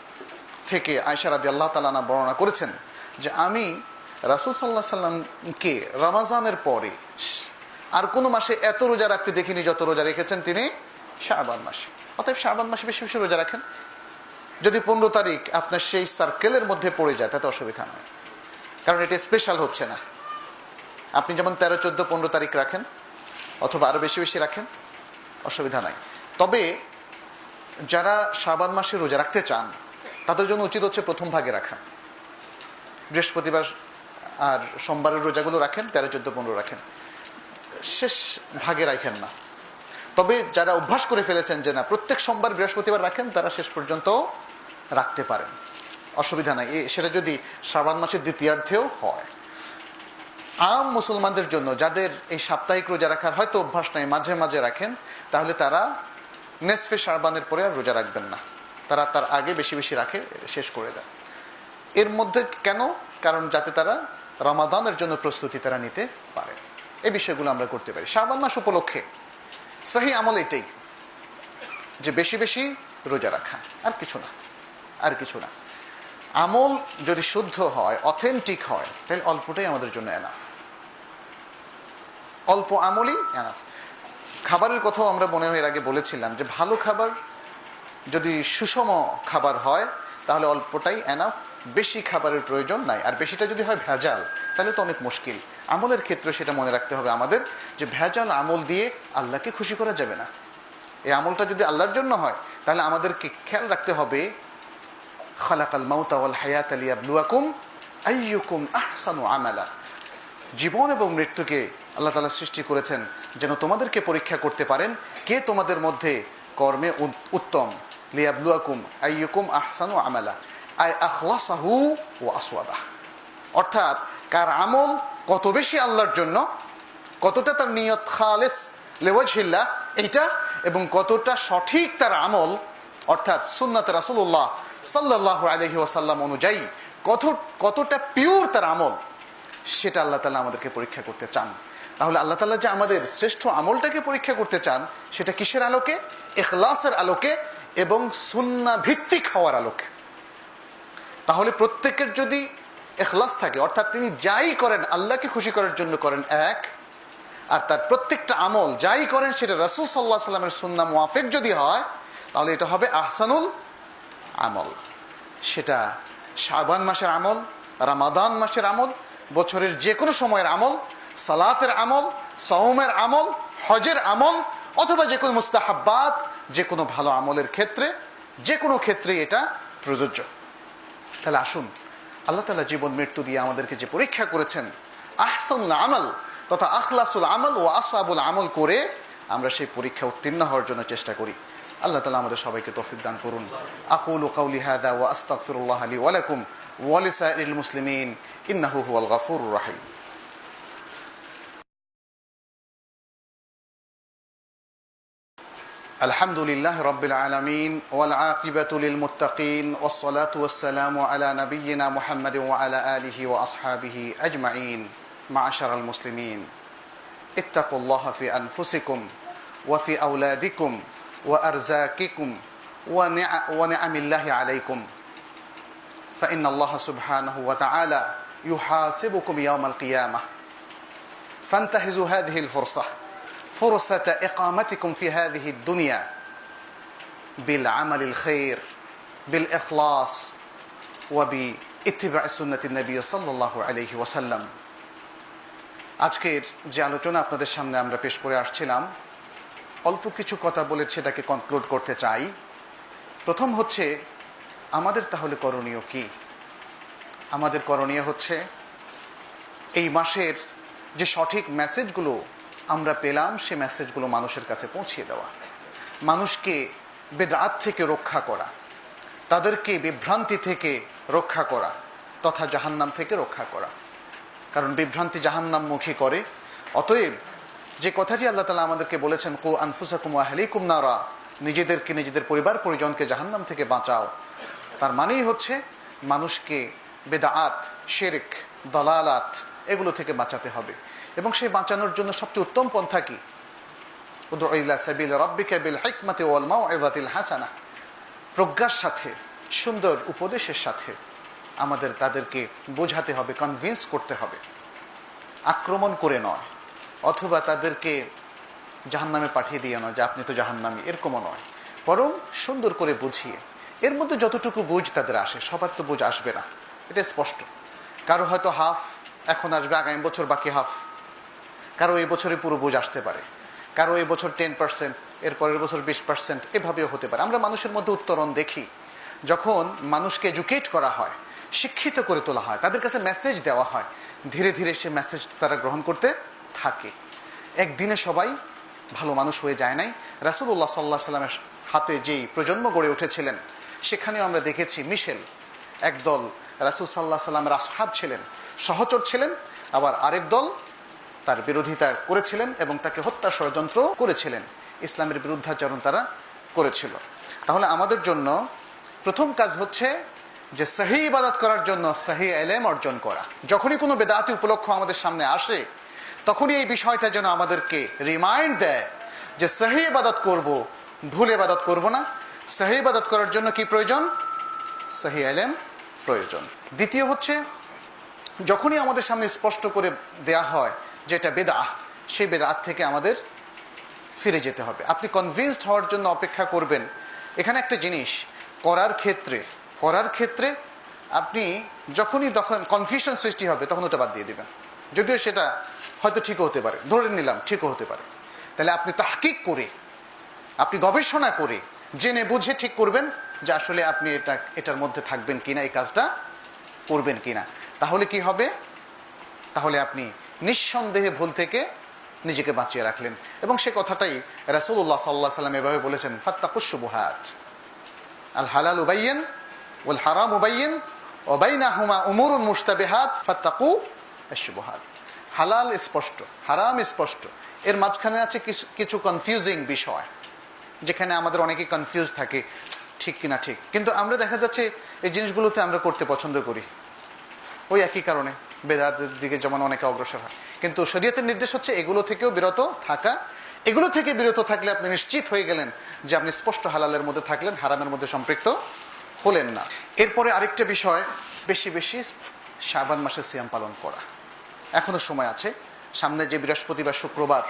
থেকে আয়েশা রাদিয়াল্লাহু তাআলা আনহা বর্ণনা করেছেন যে আমি রাসূল সাল্লাল্লাহু আলাইহি সাল্লামকে রমজানের পরে আর কোন মাসে এত রোজা রাখতে দেখিনি যত রোজা রেখেছেন তিনি শাবান মাসে। অতএব শাবান মাসে বেশি বেশি রোজা রাখেন। যদি পনেরো তারিখ আপনার সেই সার্কেলের মধ্যে পড়ে যায় তাতে অসুবিধা নয়, কারণ এটা স্পেশাল হচ্ছে না। আপনি যেমন তেরো, চোদ্দ, পনেরো তারিখ রাখেন অথবা আরো বেশি বেশি রাখেন, অসুবিধা নাই। তবে যারা শাবান মাসে রোজা রাখতে চান তাদের জন্য উচিত হচ্ছে প্রথম ভাগে রাখা। বৃহস্পতিবার আর সোমবারের রোজাগুলো রাখেন, তেরো, চোদ্দ, পনেরো রাখেন, শেষ ভাগে রাখেন না। তবে যারা অভ্যাস করে ফেলেছেন যে না প্রত্যেক সোমবার বৃহস্পতিবার রাখেন, তারা শেষ পর্যন্ত রাখতে পারেন, অসুবিধা নাই, সেটা যদি শাবান মাসের দ্বিতীয়ার্ধেও হয়। আম মুসলমানদের জন্য যাদের এই সাপ্তাহিক রোজা রাখার হয়তো অভ্যাস নাই, মাঝে মাঝে রাখেন, তাহলে তারা নিসফে শাবানের পরে আর রোজা রাখবেন না, তারা তার আগে বেশি বেশি রাখে, শেষ করে দেয়। এর মধ্যে কেন? কারণ যাতে তারা রমাদানের জন্য প্রস্তুতি তারা নিতে পারে। এই বিষয়গুলো আমরা করতে পারি। শাবান মাস উপলক্ষে সহি আমল এটাই যে বেশি বেশি রোজা রাখা, আর কিছু না, আর কিছু না। আমল যদি শুদ্ধ হয়, অথেন্টিক হয়, তাহলে অল্পটাই আমাদের জন্য এনাফ, অল্প আমলই এনাফ। খাবারের কথাও আমরা মনে হয় এর আগে বলেছিলাম যে ভালো খাবার যদি সুষম খাবার হয় তাহলে অল্পটাই এনাফ, বেশি খাবারের প্রয়োজন নাই। আর বেশিটা যদি হয় ভেজাল তাহলে তো অনেক মুশকিল। আমলের ক্ষেত্রে সেটা মনে রাখতে হবে আমাদের যে ভেজাল আমল দিয়ে আল্লাহকে খুশি করা যাবে না। এই আমলটা যদি আল্লাহর জন্য হয় তাহলে আমাদেরকে খেয়াল রাখতে হবে খালাকাল মাউতা ওয়াল হায়াতা লিয়াবলুয়াকুম আইয়ুকুম আহসানু আমালা। জীবন এবং মৃত্যুকে আল্লাহ তাআলা সৃষ্টি করেছেন যেন তোমাদেরকে পরীক্ষা করতে পারেন কে তোমাদের মধ্যে কর্মে উত্তম। লিয়াবলুয়াকুম আইয়ুকুম আহসানু আমালা আই আখলাসাহু ওয়া আসওয়াবাহ, অর্থাৎ কার আমল কত বেশি আল্লাহর জন্য, কতটা তার নিয়ত খালেস লিওয়াজহিল্লাহ এইটা, এবং কতটা সঠিক তার আমল অর্থাৎ সুন্নাত রাসূলুল্লাহ সাল্লাল্লাহু আলাইহি ওয়াসাল্লাম অনুযায়ী কত কতটা পিওর তার আমল, সেটা আল্লাহ তাআলা আমাদেরকে পরীক্ষা করতে চান। তাহলে আল্লাহ তাআলা যে আমাদের শ্রেষ্ঠ আমলটাকে পরীক্ষা করতে চান সেটা কিসের আলোকে? ইখলাসের আলোকে এবং সুন্নাহ ভিত্তিক হওয়ার আলোকে। তাহলে প্রত্যেকের যদি ইখলাস থাকে, অর্থাৎ তিনি যাই করেন আল্লাহকে খুশি করার জন্য করেন এক, আর তার প্রত্যেকটা আমল যাই করেন সেটা রাসূল সাল্লাল্লাহু আলাইহি ওয়াসাল্লামের সুন্নাহ মুওয়াফিক যদি হয় তাহলে এটা হবে আহসানুল আমল। সেটা শাবান মাসের আমল, রমাদান মাসের আমল, বছরের যে কোনো সময়ের আমল, সালাতের আমল, সাওমের আমল, হজের আমল, অথবা যে কোনো মুস্তাহাব্বাত, যে কোনো ভালো আমলের ক্ষেত্রে, যে কোনো ক্ষেত্রে এটা প্রযোজ্য। তাহলে আসুন আল্লাহ তাআলা জীবন মৃত্যু দিয়ে আমাদেরকে যে পরীক্ষা করেছেন আহসানুল আমল তথা আখলাসুল আমল ও আসওয়াবুল আমল করে আমরা সেই পরীক্ষা উত্তীর্ণ হওয়ার জন্য চেষ্টা করি। আল্লাহ তাআলা আমাদের সবাইকে তৌফিক দান করুন। আকুলু কাউলি হাযা ওয়া আস্তাগফিরুল্লাহ লি ওয়া লাকুম ওয়া লিসাইরিল মুসলিমিন ইন্নাহু হুয়াল গফুরুর রহিম। আলহামদুলিল্লাহ রাব্বিল আলামিন ওয়াল আকিবাতু লিল মুত্তাকিন ওয়াস সালাতু ওয়াস সালামু আলা নাবিয়্যিনা মুহাম্মাদিন ওয়া আলা আলিহি ওয়া আসহাবিহি আজমাইন। মা'আশারাল মুসলিমিন, ইত্তাকুল্লাহা ফি আনফুসিকুম ওয়া ফি আওলাদিকুম ওয়া আরযাকিকুম ওয়া নি'আমিল্লাহি আলাইকুম ফাইন্নাল্লাহা সুবহানাহু ওয়া তাআলা ইউহাসিবুকুম ইয়াওমাল কিয়ামাহ ফান্তাহিজু হাযিহিল ফুরসাহ فرصة إقامتكم في هذه الدنيا بالعمل الخير بالإخلاص وباتباع سنة النبي صلى الله عليه وسلم। আজকের যে আলোচনা আপনাদের সামনে আমরা পেশ করে আসছিলাম, অল্প কিছু কথা বলে সেটাকে কনক্লুড করতে চাই। প্রথম হচ্ছে আমাদের তাহলে করণীয় কি? আমাদের করণীয় হচ্ছে এই মাসের যে সঠিক মেসেজগুলো আমরা পেলাম সে মেসেজগুলো মানুষের কাছে পৌঁছিয়ে দেওয়া, মানুষকে বেদাত থেকে রক্ষা করা, তাদেরকে বিভ্রান্তি থেকে রক্ষা করা তথা জাহান্নাম থেকে রক্ষা করা। কারণ বিভ্রান্তি জাহান্নামমুখী করে। অতএব যে কথাটি আল্লাহ তাআলা আমাদেরকে বলেছেন কু আনফুসাকুম ওয়া আহলিকুম নারা, নিজেদেরকে নিজেদের পরিবার পরিজনকে জাহান্নাম থেকে বাঁচাও, তার মানেই হচ্ছে মানুষকে বেদাত, শিরক, দালালাত এগুলো থেকে বাঁচাতে হবে। এবং সেই বাঁচানোর জন্য সবচেয়ে উত্তম পন্থা কি? উদউ ইলা সাবিল রাব্বিকা বিল হিকমাতি ওয়াল মাউইযাতিল হাসানা, প্রজ্ঞার সাথে সুন্দর উপদেশের সাথে আমাদের তাদেরকে বোঝাতে হবে, কনভিন্স করতে হবে, আক্রমণ করে নয়, অথবা তাদেরকে জাহান্নামে পাঠিয়ে দিয়ে নয় যে আপনি তো জাহান্নামী, এরকমও নয়, বরং সুন্দর করে বুঝিয়ে। এর মধ্যে যতটুকু বুঝ তাদের আসে, সবার তো বুঝ আসবে না, এটা স্পষ্ট। কারো হয়তো হাফ এখন আসবে, আগামী বছর বাকি হাফ, কারো এই বছরে পুরো বুঝ আসতে পারে, কারো এই বছর টেন পার্সেন্ট, এর পরের বছর বিশ পার্সেন্ট, এভাবেও হতে পারে। আমরা মানুষের মধ্যে উত্তরণ দেখি, যখন মানুষকে এডুকেট করা হয়, শিক্ষিত করে তোলা হয়, তাদের কাছে মেসেজ দেওয়া হয়, ধীরে ধীরে সে মেসেজ তারা গ্রহণ করতে থাকে। একদিনে সবাই ভালো মানুষ হয়ে যায় নাই। রাসূলুল্লাহ সাল্লাল্লাহু আলাইহি সাল্লামের হাতে যেই প্রজন্ম গড়ে উঠেছিলেন সেখানেও আমরা দেখেছি মিশেল একদল রাসূল সাল্লাল্লাহু আলাইহি সাল্লামের আসহাব ছিলেন, সহচর ছিলেন, আবার আরেক দল তার বিরোধিতা করেছিলেন এবং তাকে হত্যা ষড়যন্ত্র করেছিলেন, ইসলামের বিরুদ্ধাচরণ তারা করেছিল। তাহলে আমাদের জন্য প্রথম কাজ হচ্ছে যে সহি ইবাদত করার জন্য সহি ইলম অর্জন করা। যখনই কোনো বেদাতি উপলক্ষ আমাদের সামনে আসে তখনই এই বিষয়টা যেন আমাদেরকে রিমাইন্ড দেয় যে সহি ইবাদত করব, ভুল ইবাদত করব না। সহি ইবাদত করার জন্য কি প্রয়োজন? সহি ইলম প্রয়োজন। দ্বিতীয় হচ্ছে যখনই আমাদের সামনে স্পষ্ট করে দেয়া হয় যে এটা বেদাত, সেই বেদাত থেকে আমাদের ফিরে যেতে হবে। আপনি কনভিন্সড হওয়ার জন্য অপেক্ষা করবেন। এখানে একটা জিনিস করার ক্ষেত্রে করার ক্ষেত্রে আপনি যখনই তখন কনফিউশন সৃষ্টি হবে তখন ওটা বাদ দিয়ে দিবেন, যদিও সেটা হয়তো ঠিকও হতে পারে, ধরে নিলাম ঠিকও হতে পারে। তাহলে আপনি তাহকিক করে আপনি গবেষণা করে জেনে বুঝে ঠিক করবেন যে আসলে আপনি এটা এটার মধ্যে থাকবেন কিনা, এই কাজটা করবেন কিনা। তাহলে কি হবে? তাহলে আপনি নিঃসন্দেহে ভুল থেকে নিজেকে বাঁচিয়ে রাখলেন। এবং সে কথাটাই রাসূলুল্লাহ সাল্লাল্লাহু আলাইহি ওয়াসাল্লাম এভাবে বলেছেন, ফাত্তাকুশ শুবুহাত, আল হালালু বাইয়িন ওয়াল হারামু বাইয়িন ওয়া বাইনাহুমা উমুরুন মুশতাবিহাত ফাত্তাকু আশ-শুবুহাত। হালাল স্পষ্ট, হারাম স্পষ্ট, এর মাঝখানে আছে কিছু কনফিউজিং বিষয়, যেখানে আমাদের অনেকে কনফিউজ থাকে ঠিক কিনা ঠিক। কিন্তু আমরা দেখা যাচ্ছে এই জিনিসগুলোতে আমরা করতে পছন্দ করি, ওই একই কারণে বেদাতের দিকে যেমন অনেকে অগ্রসর হয়। কিন্তু শরীয়তের নির্দেশ হচ্ছে এগুলো থেকেও বিরত থাকা। এগুলো থেকে বিরত থাকলে আপনি নিশ্চিত হয়ে গেলেন যে আপনি স্পষ্ট হালালের মধ্যে থাকলেন, হারামের মধ্যে সম্পৃক্ত হলেন না। এরপরে আরেকটা বিষয়, বেশি বেশি শাবান মাসে সিয়াম পালন করা। এখনো সময় আছে, সামনে যে বৃহস্পতিবার শুক্রবার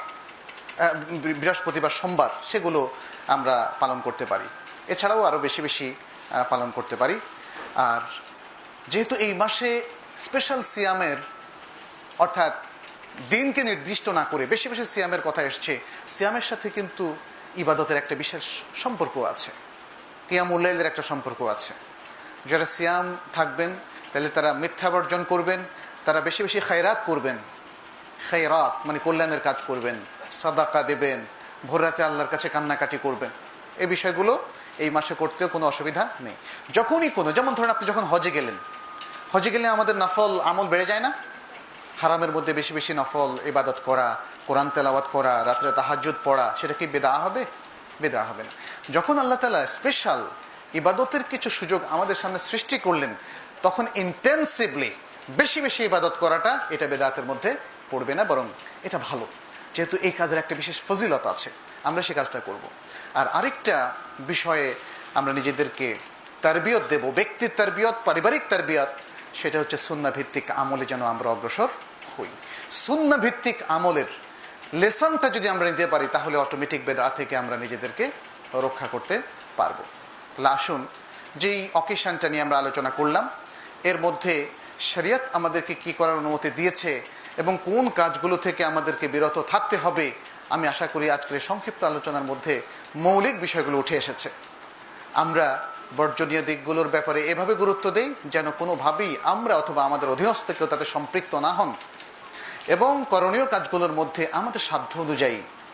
বৃহস্পতিবার সোমবার সেগুলো আমরা পালন করতে পারি। এছাড়াও আরো বেশি বেশি পালন করতে পারি। আর যেহেতু এই মাসে স্পেশাল সিয়ামের, অর্থাৎ দিনকে নির্দিষ্ট না করে বেশি বেশি সিয়ামের কথা এসছে, সিয়ামের সাথে কিন্তু ইবাদতের একটা বিশেষ সম্পর্ক আছে, কিয়ামুল লাইলের একটা সম্পর্ক আছে। যারা সিয়াম থাকবেন তাহলে তারা মিথ্যা বর্জন করবেন, তারা বেশি বেশি খায়রাত করবেন, খায়রাত মানে কল্যাণের কাজ করবেন, সাদাকা দেবেন, ভোর রাতে আল্লাহর কাছে কান্নাকাটি করবেন। এই বিষয়গুলো এই মাসে করতেও কোনো অসুবিধা নেই। যখনই কোনো, যেমন ধরেন আপনি যখন হজে গেলেন, হজে গেলে আমাদের নফল আমল বেড়ে যায় না? হারামের মধ্যে বেশি বেশি নফল ইবাদত করা, কোরআন তেলাওয়াত করা, রাত্রে তাহাজ্জুদ পড়া, সেটা কি বেদা হবে? বেদা হবে না। যখন আল্লাহ তাআলা স্পেশাল ইবাদতের কিছু সুযোগ আমাদের সামনে সৃষ্টি করলেন, তখন ইন্টেন্সিভলি বেশি বেশি ইবাদত করাটা এটা বেদাতের মধ্যে পড়বে না, বরং এটা ভালো। যেহেতু এই কাজের একটা বিশেষ ফজিলত আছে, আমরা সে কাজটা করব। আর আরেকটা বিষয়ে আমরা নিজেদেরকে তারবিয়ত দেব, ব্যক্তির তারবিয়ত, পারিবারিক তারবিয়ত, সেটা হচ্ছে সুন্নাহ ভিত্তিক আমলে যেন আমরা অগ্রসর হই। সুন্নাহ ভিত্তিক আমলের লেসনটা যদি আমরা নিতে পারি, তাহলে অটোমেটিক বেদা থেকে আমরা নিজেদেরকে রক্ষা করতে পারবো। তাহলে আসুন, যেই অকেশনটা নিয়ে আমরা আলোচনা করলাম, এর মধ্যে শরীয়ত আমাদেরকে কি করার অনুমতি দিয়েছে এবং কোন কাজগুলো থেকে আমাদেরকে বিরত থাকতে হবে, আমি আশা করি আজকের সংক্ষিপ্ত আলোচনার মধ্যে মৌলিক বিষয়গুলো উঠে এসেছে। আমরা বর্জনীয় দিকগুলোর ব্যাপারে এভাবে গুরুত্ব দেই যেন কোনোভাবেই আমরা অথবা আমাদের অধীনস্থ কেউ তাতে সম্পৃক্ত না হন, এবং করণীয় কাজগুলোর মধ্যে আমাদের সাধ্য অনুযায়ী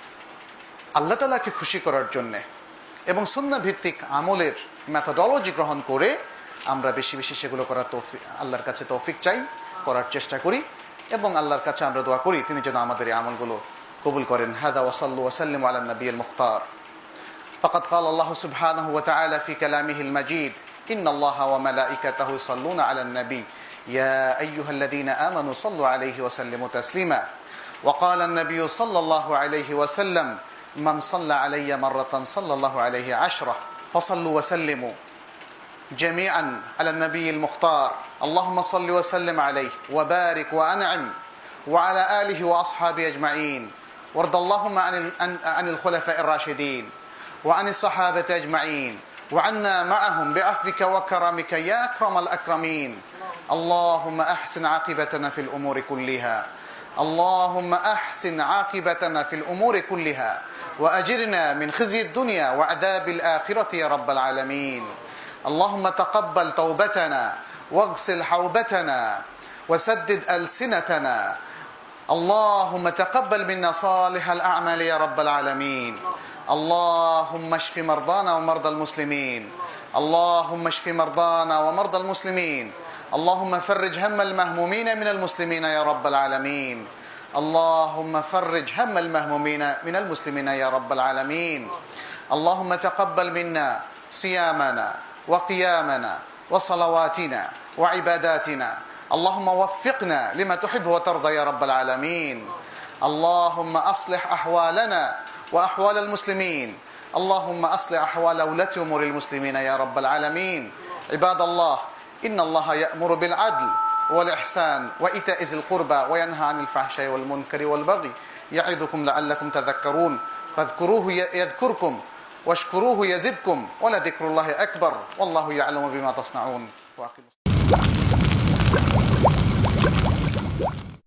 আল্লাহ তাআলাকে খুশি করার জন্যে এবং সুন্নাহ ভিত্তিক আমলের মেথোডোলজি গ্রহণ করে আমরা বেশি বেশি সেগুলো করার তৌফিক, আল্লাহর কাছে তৌফিক চাই, করার চেষ্টা করি, এবং আল্লাহর কাছে আমরা দোয়া করি তিনি যেন আমাদের এই আমলগুলো কবুল করেন। হাদা ওয়া সাল্লু ওয়া সাল্লিমু আলা নবিয়িল মুখতার। فقد قال الله سبحانه وتعالى في كلامه المجيد: إن الله وملائكته يصلون على النبي يا أيها الذين آمنوا صلوا عليه وسلموا تسليما. وقال النبي صلى الله عليه وسلم: من صلى علي مرة صلى الله عليه عشرة. فصلوا وسلموا جميعا على النبي المختار. اللهم صل وسلم عليه وبارك وأنعم وعلى آله وأصحابه أجمعين. وارض اللهم عن عن الخلفاء الراشدين وعن الصحابة أجمعين وعنا معهم بعفوك وكرمك يا أكرم الأكرمين. اللهم أحسن عاقبتنا في الأمور كلها. اللهم أحسن عاقبتنا في الأمور كلها وأجرنا من خزي الدنيا وعذاب الآخرة يا رب العالمين. اللهم تقبل توبتنا واغسل حوبتنا وسدد ألسنتنا. اللهم تقبل منا صالح الأعمال يا رب العالمين. اللهم اشف مرضانا ومرضى المسلمين. اللهم اشف مرضانا ومرضى المسلمين. اللهم فرج هم المهمومين من المسلمين يا رب العالمين. اللهم فرج هم المهمومين من المسلمين يا رب العالمين. اللهم تقبل منا صيامنا وقيامنا وصلواتنا وعباداتنا. اللهم وفقنا لما تحب وترضى يا رب العالمين. اللهم أصلح أحوالنا وأحوال المسلمين. اللهم أصلح أحوال ولاة أمور المسلمين يا رب العالمين. عباد الله، إن الله يأمر بالعدل والإحسان وإيتاء ذي القربى وينهى عن الفحشاء والمنكر والبغي يعظكم لعلكم تذكرون. فاذكروه يذكركم واشكروه يزدكم ولذكر الله أكبر والله يعلم بما تصنعون.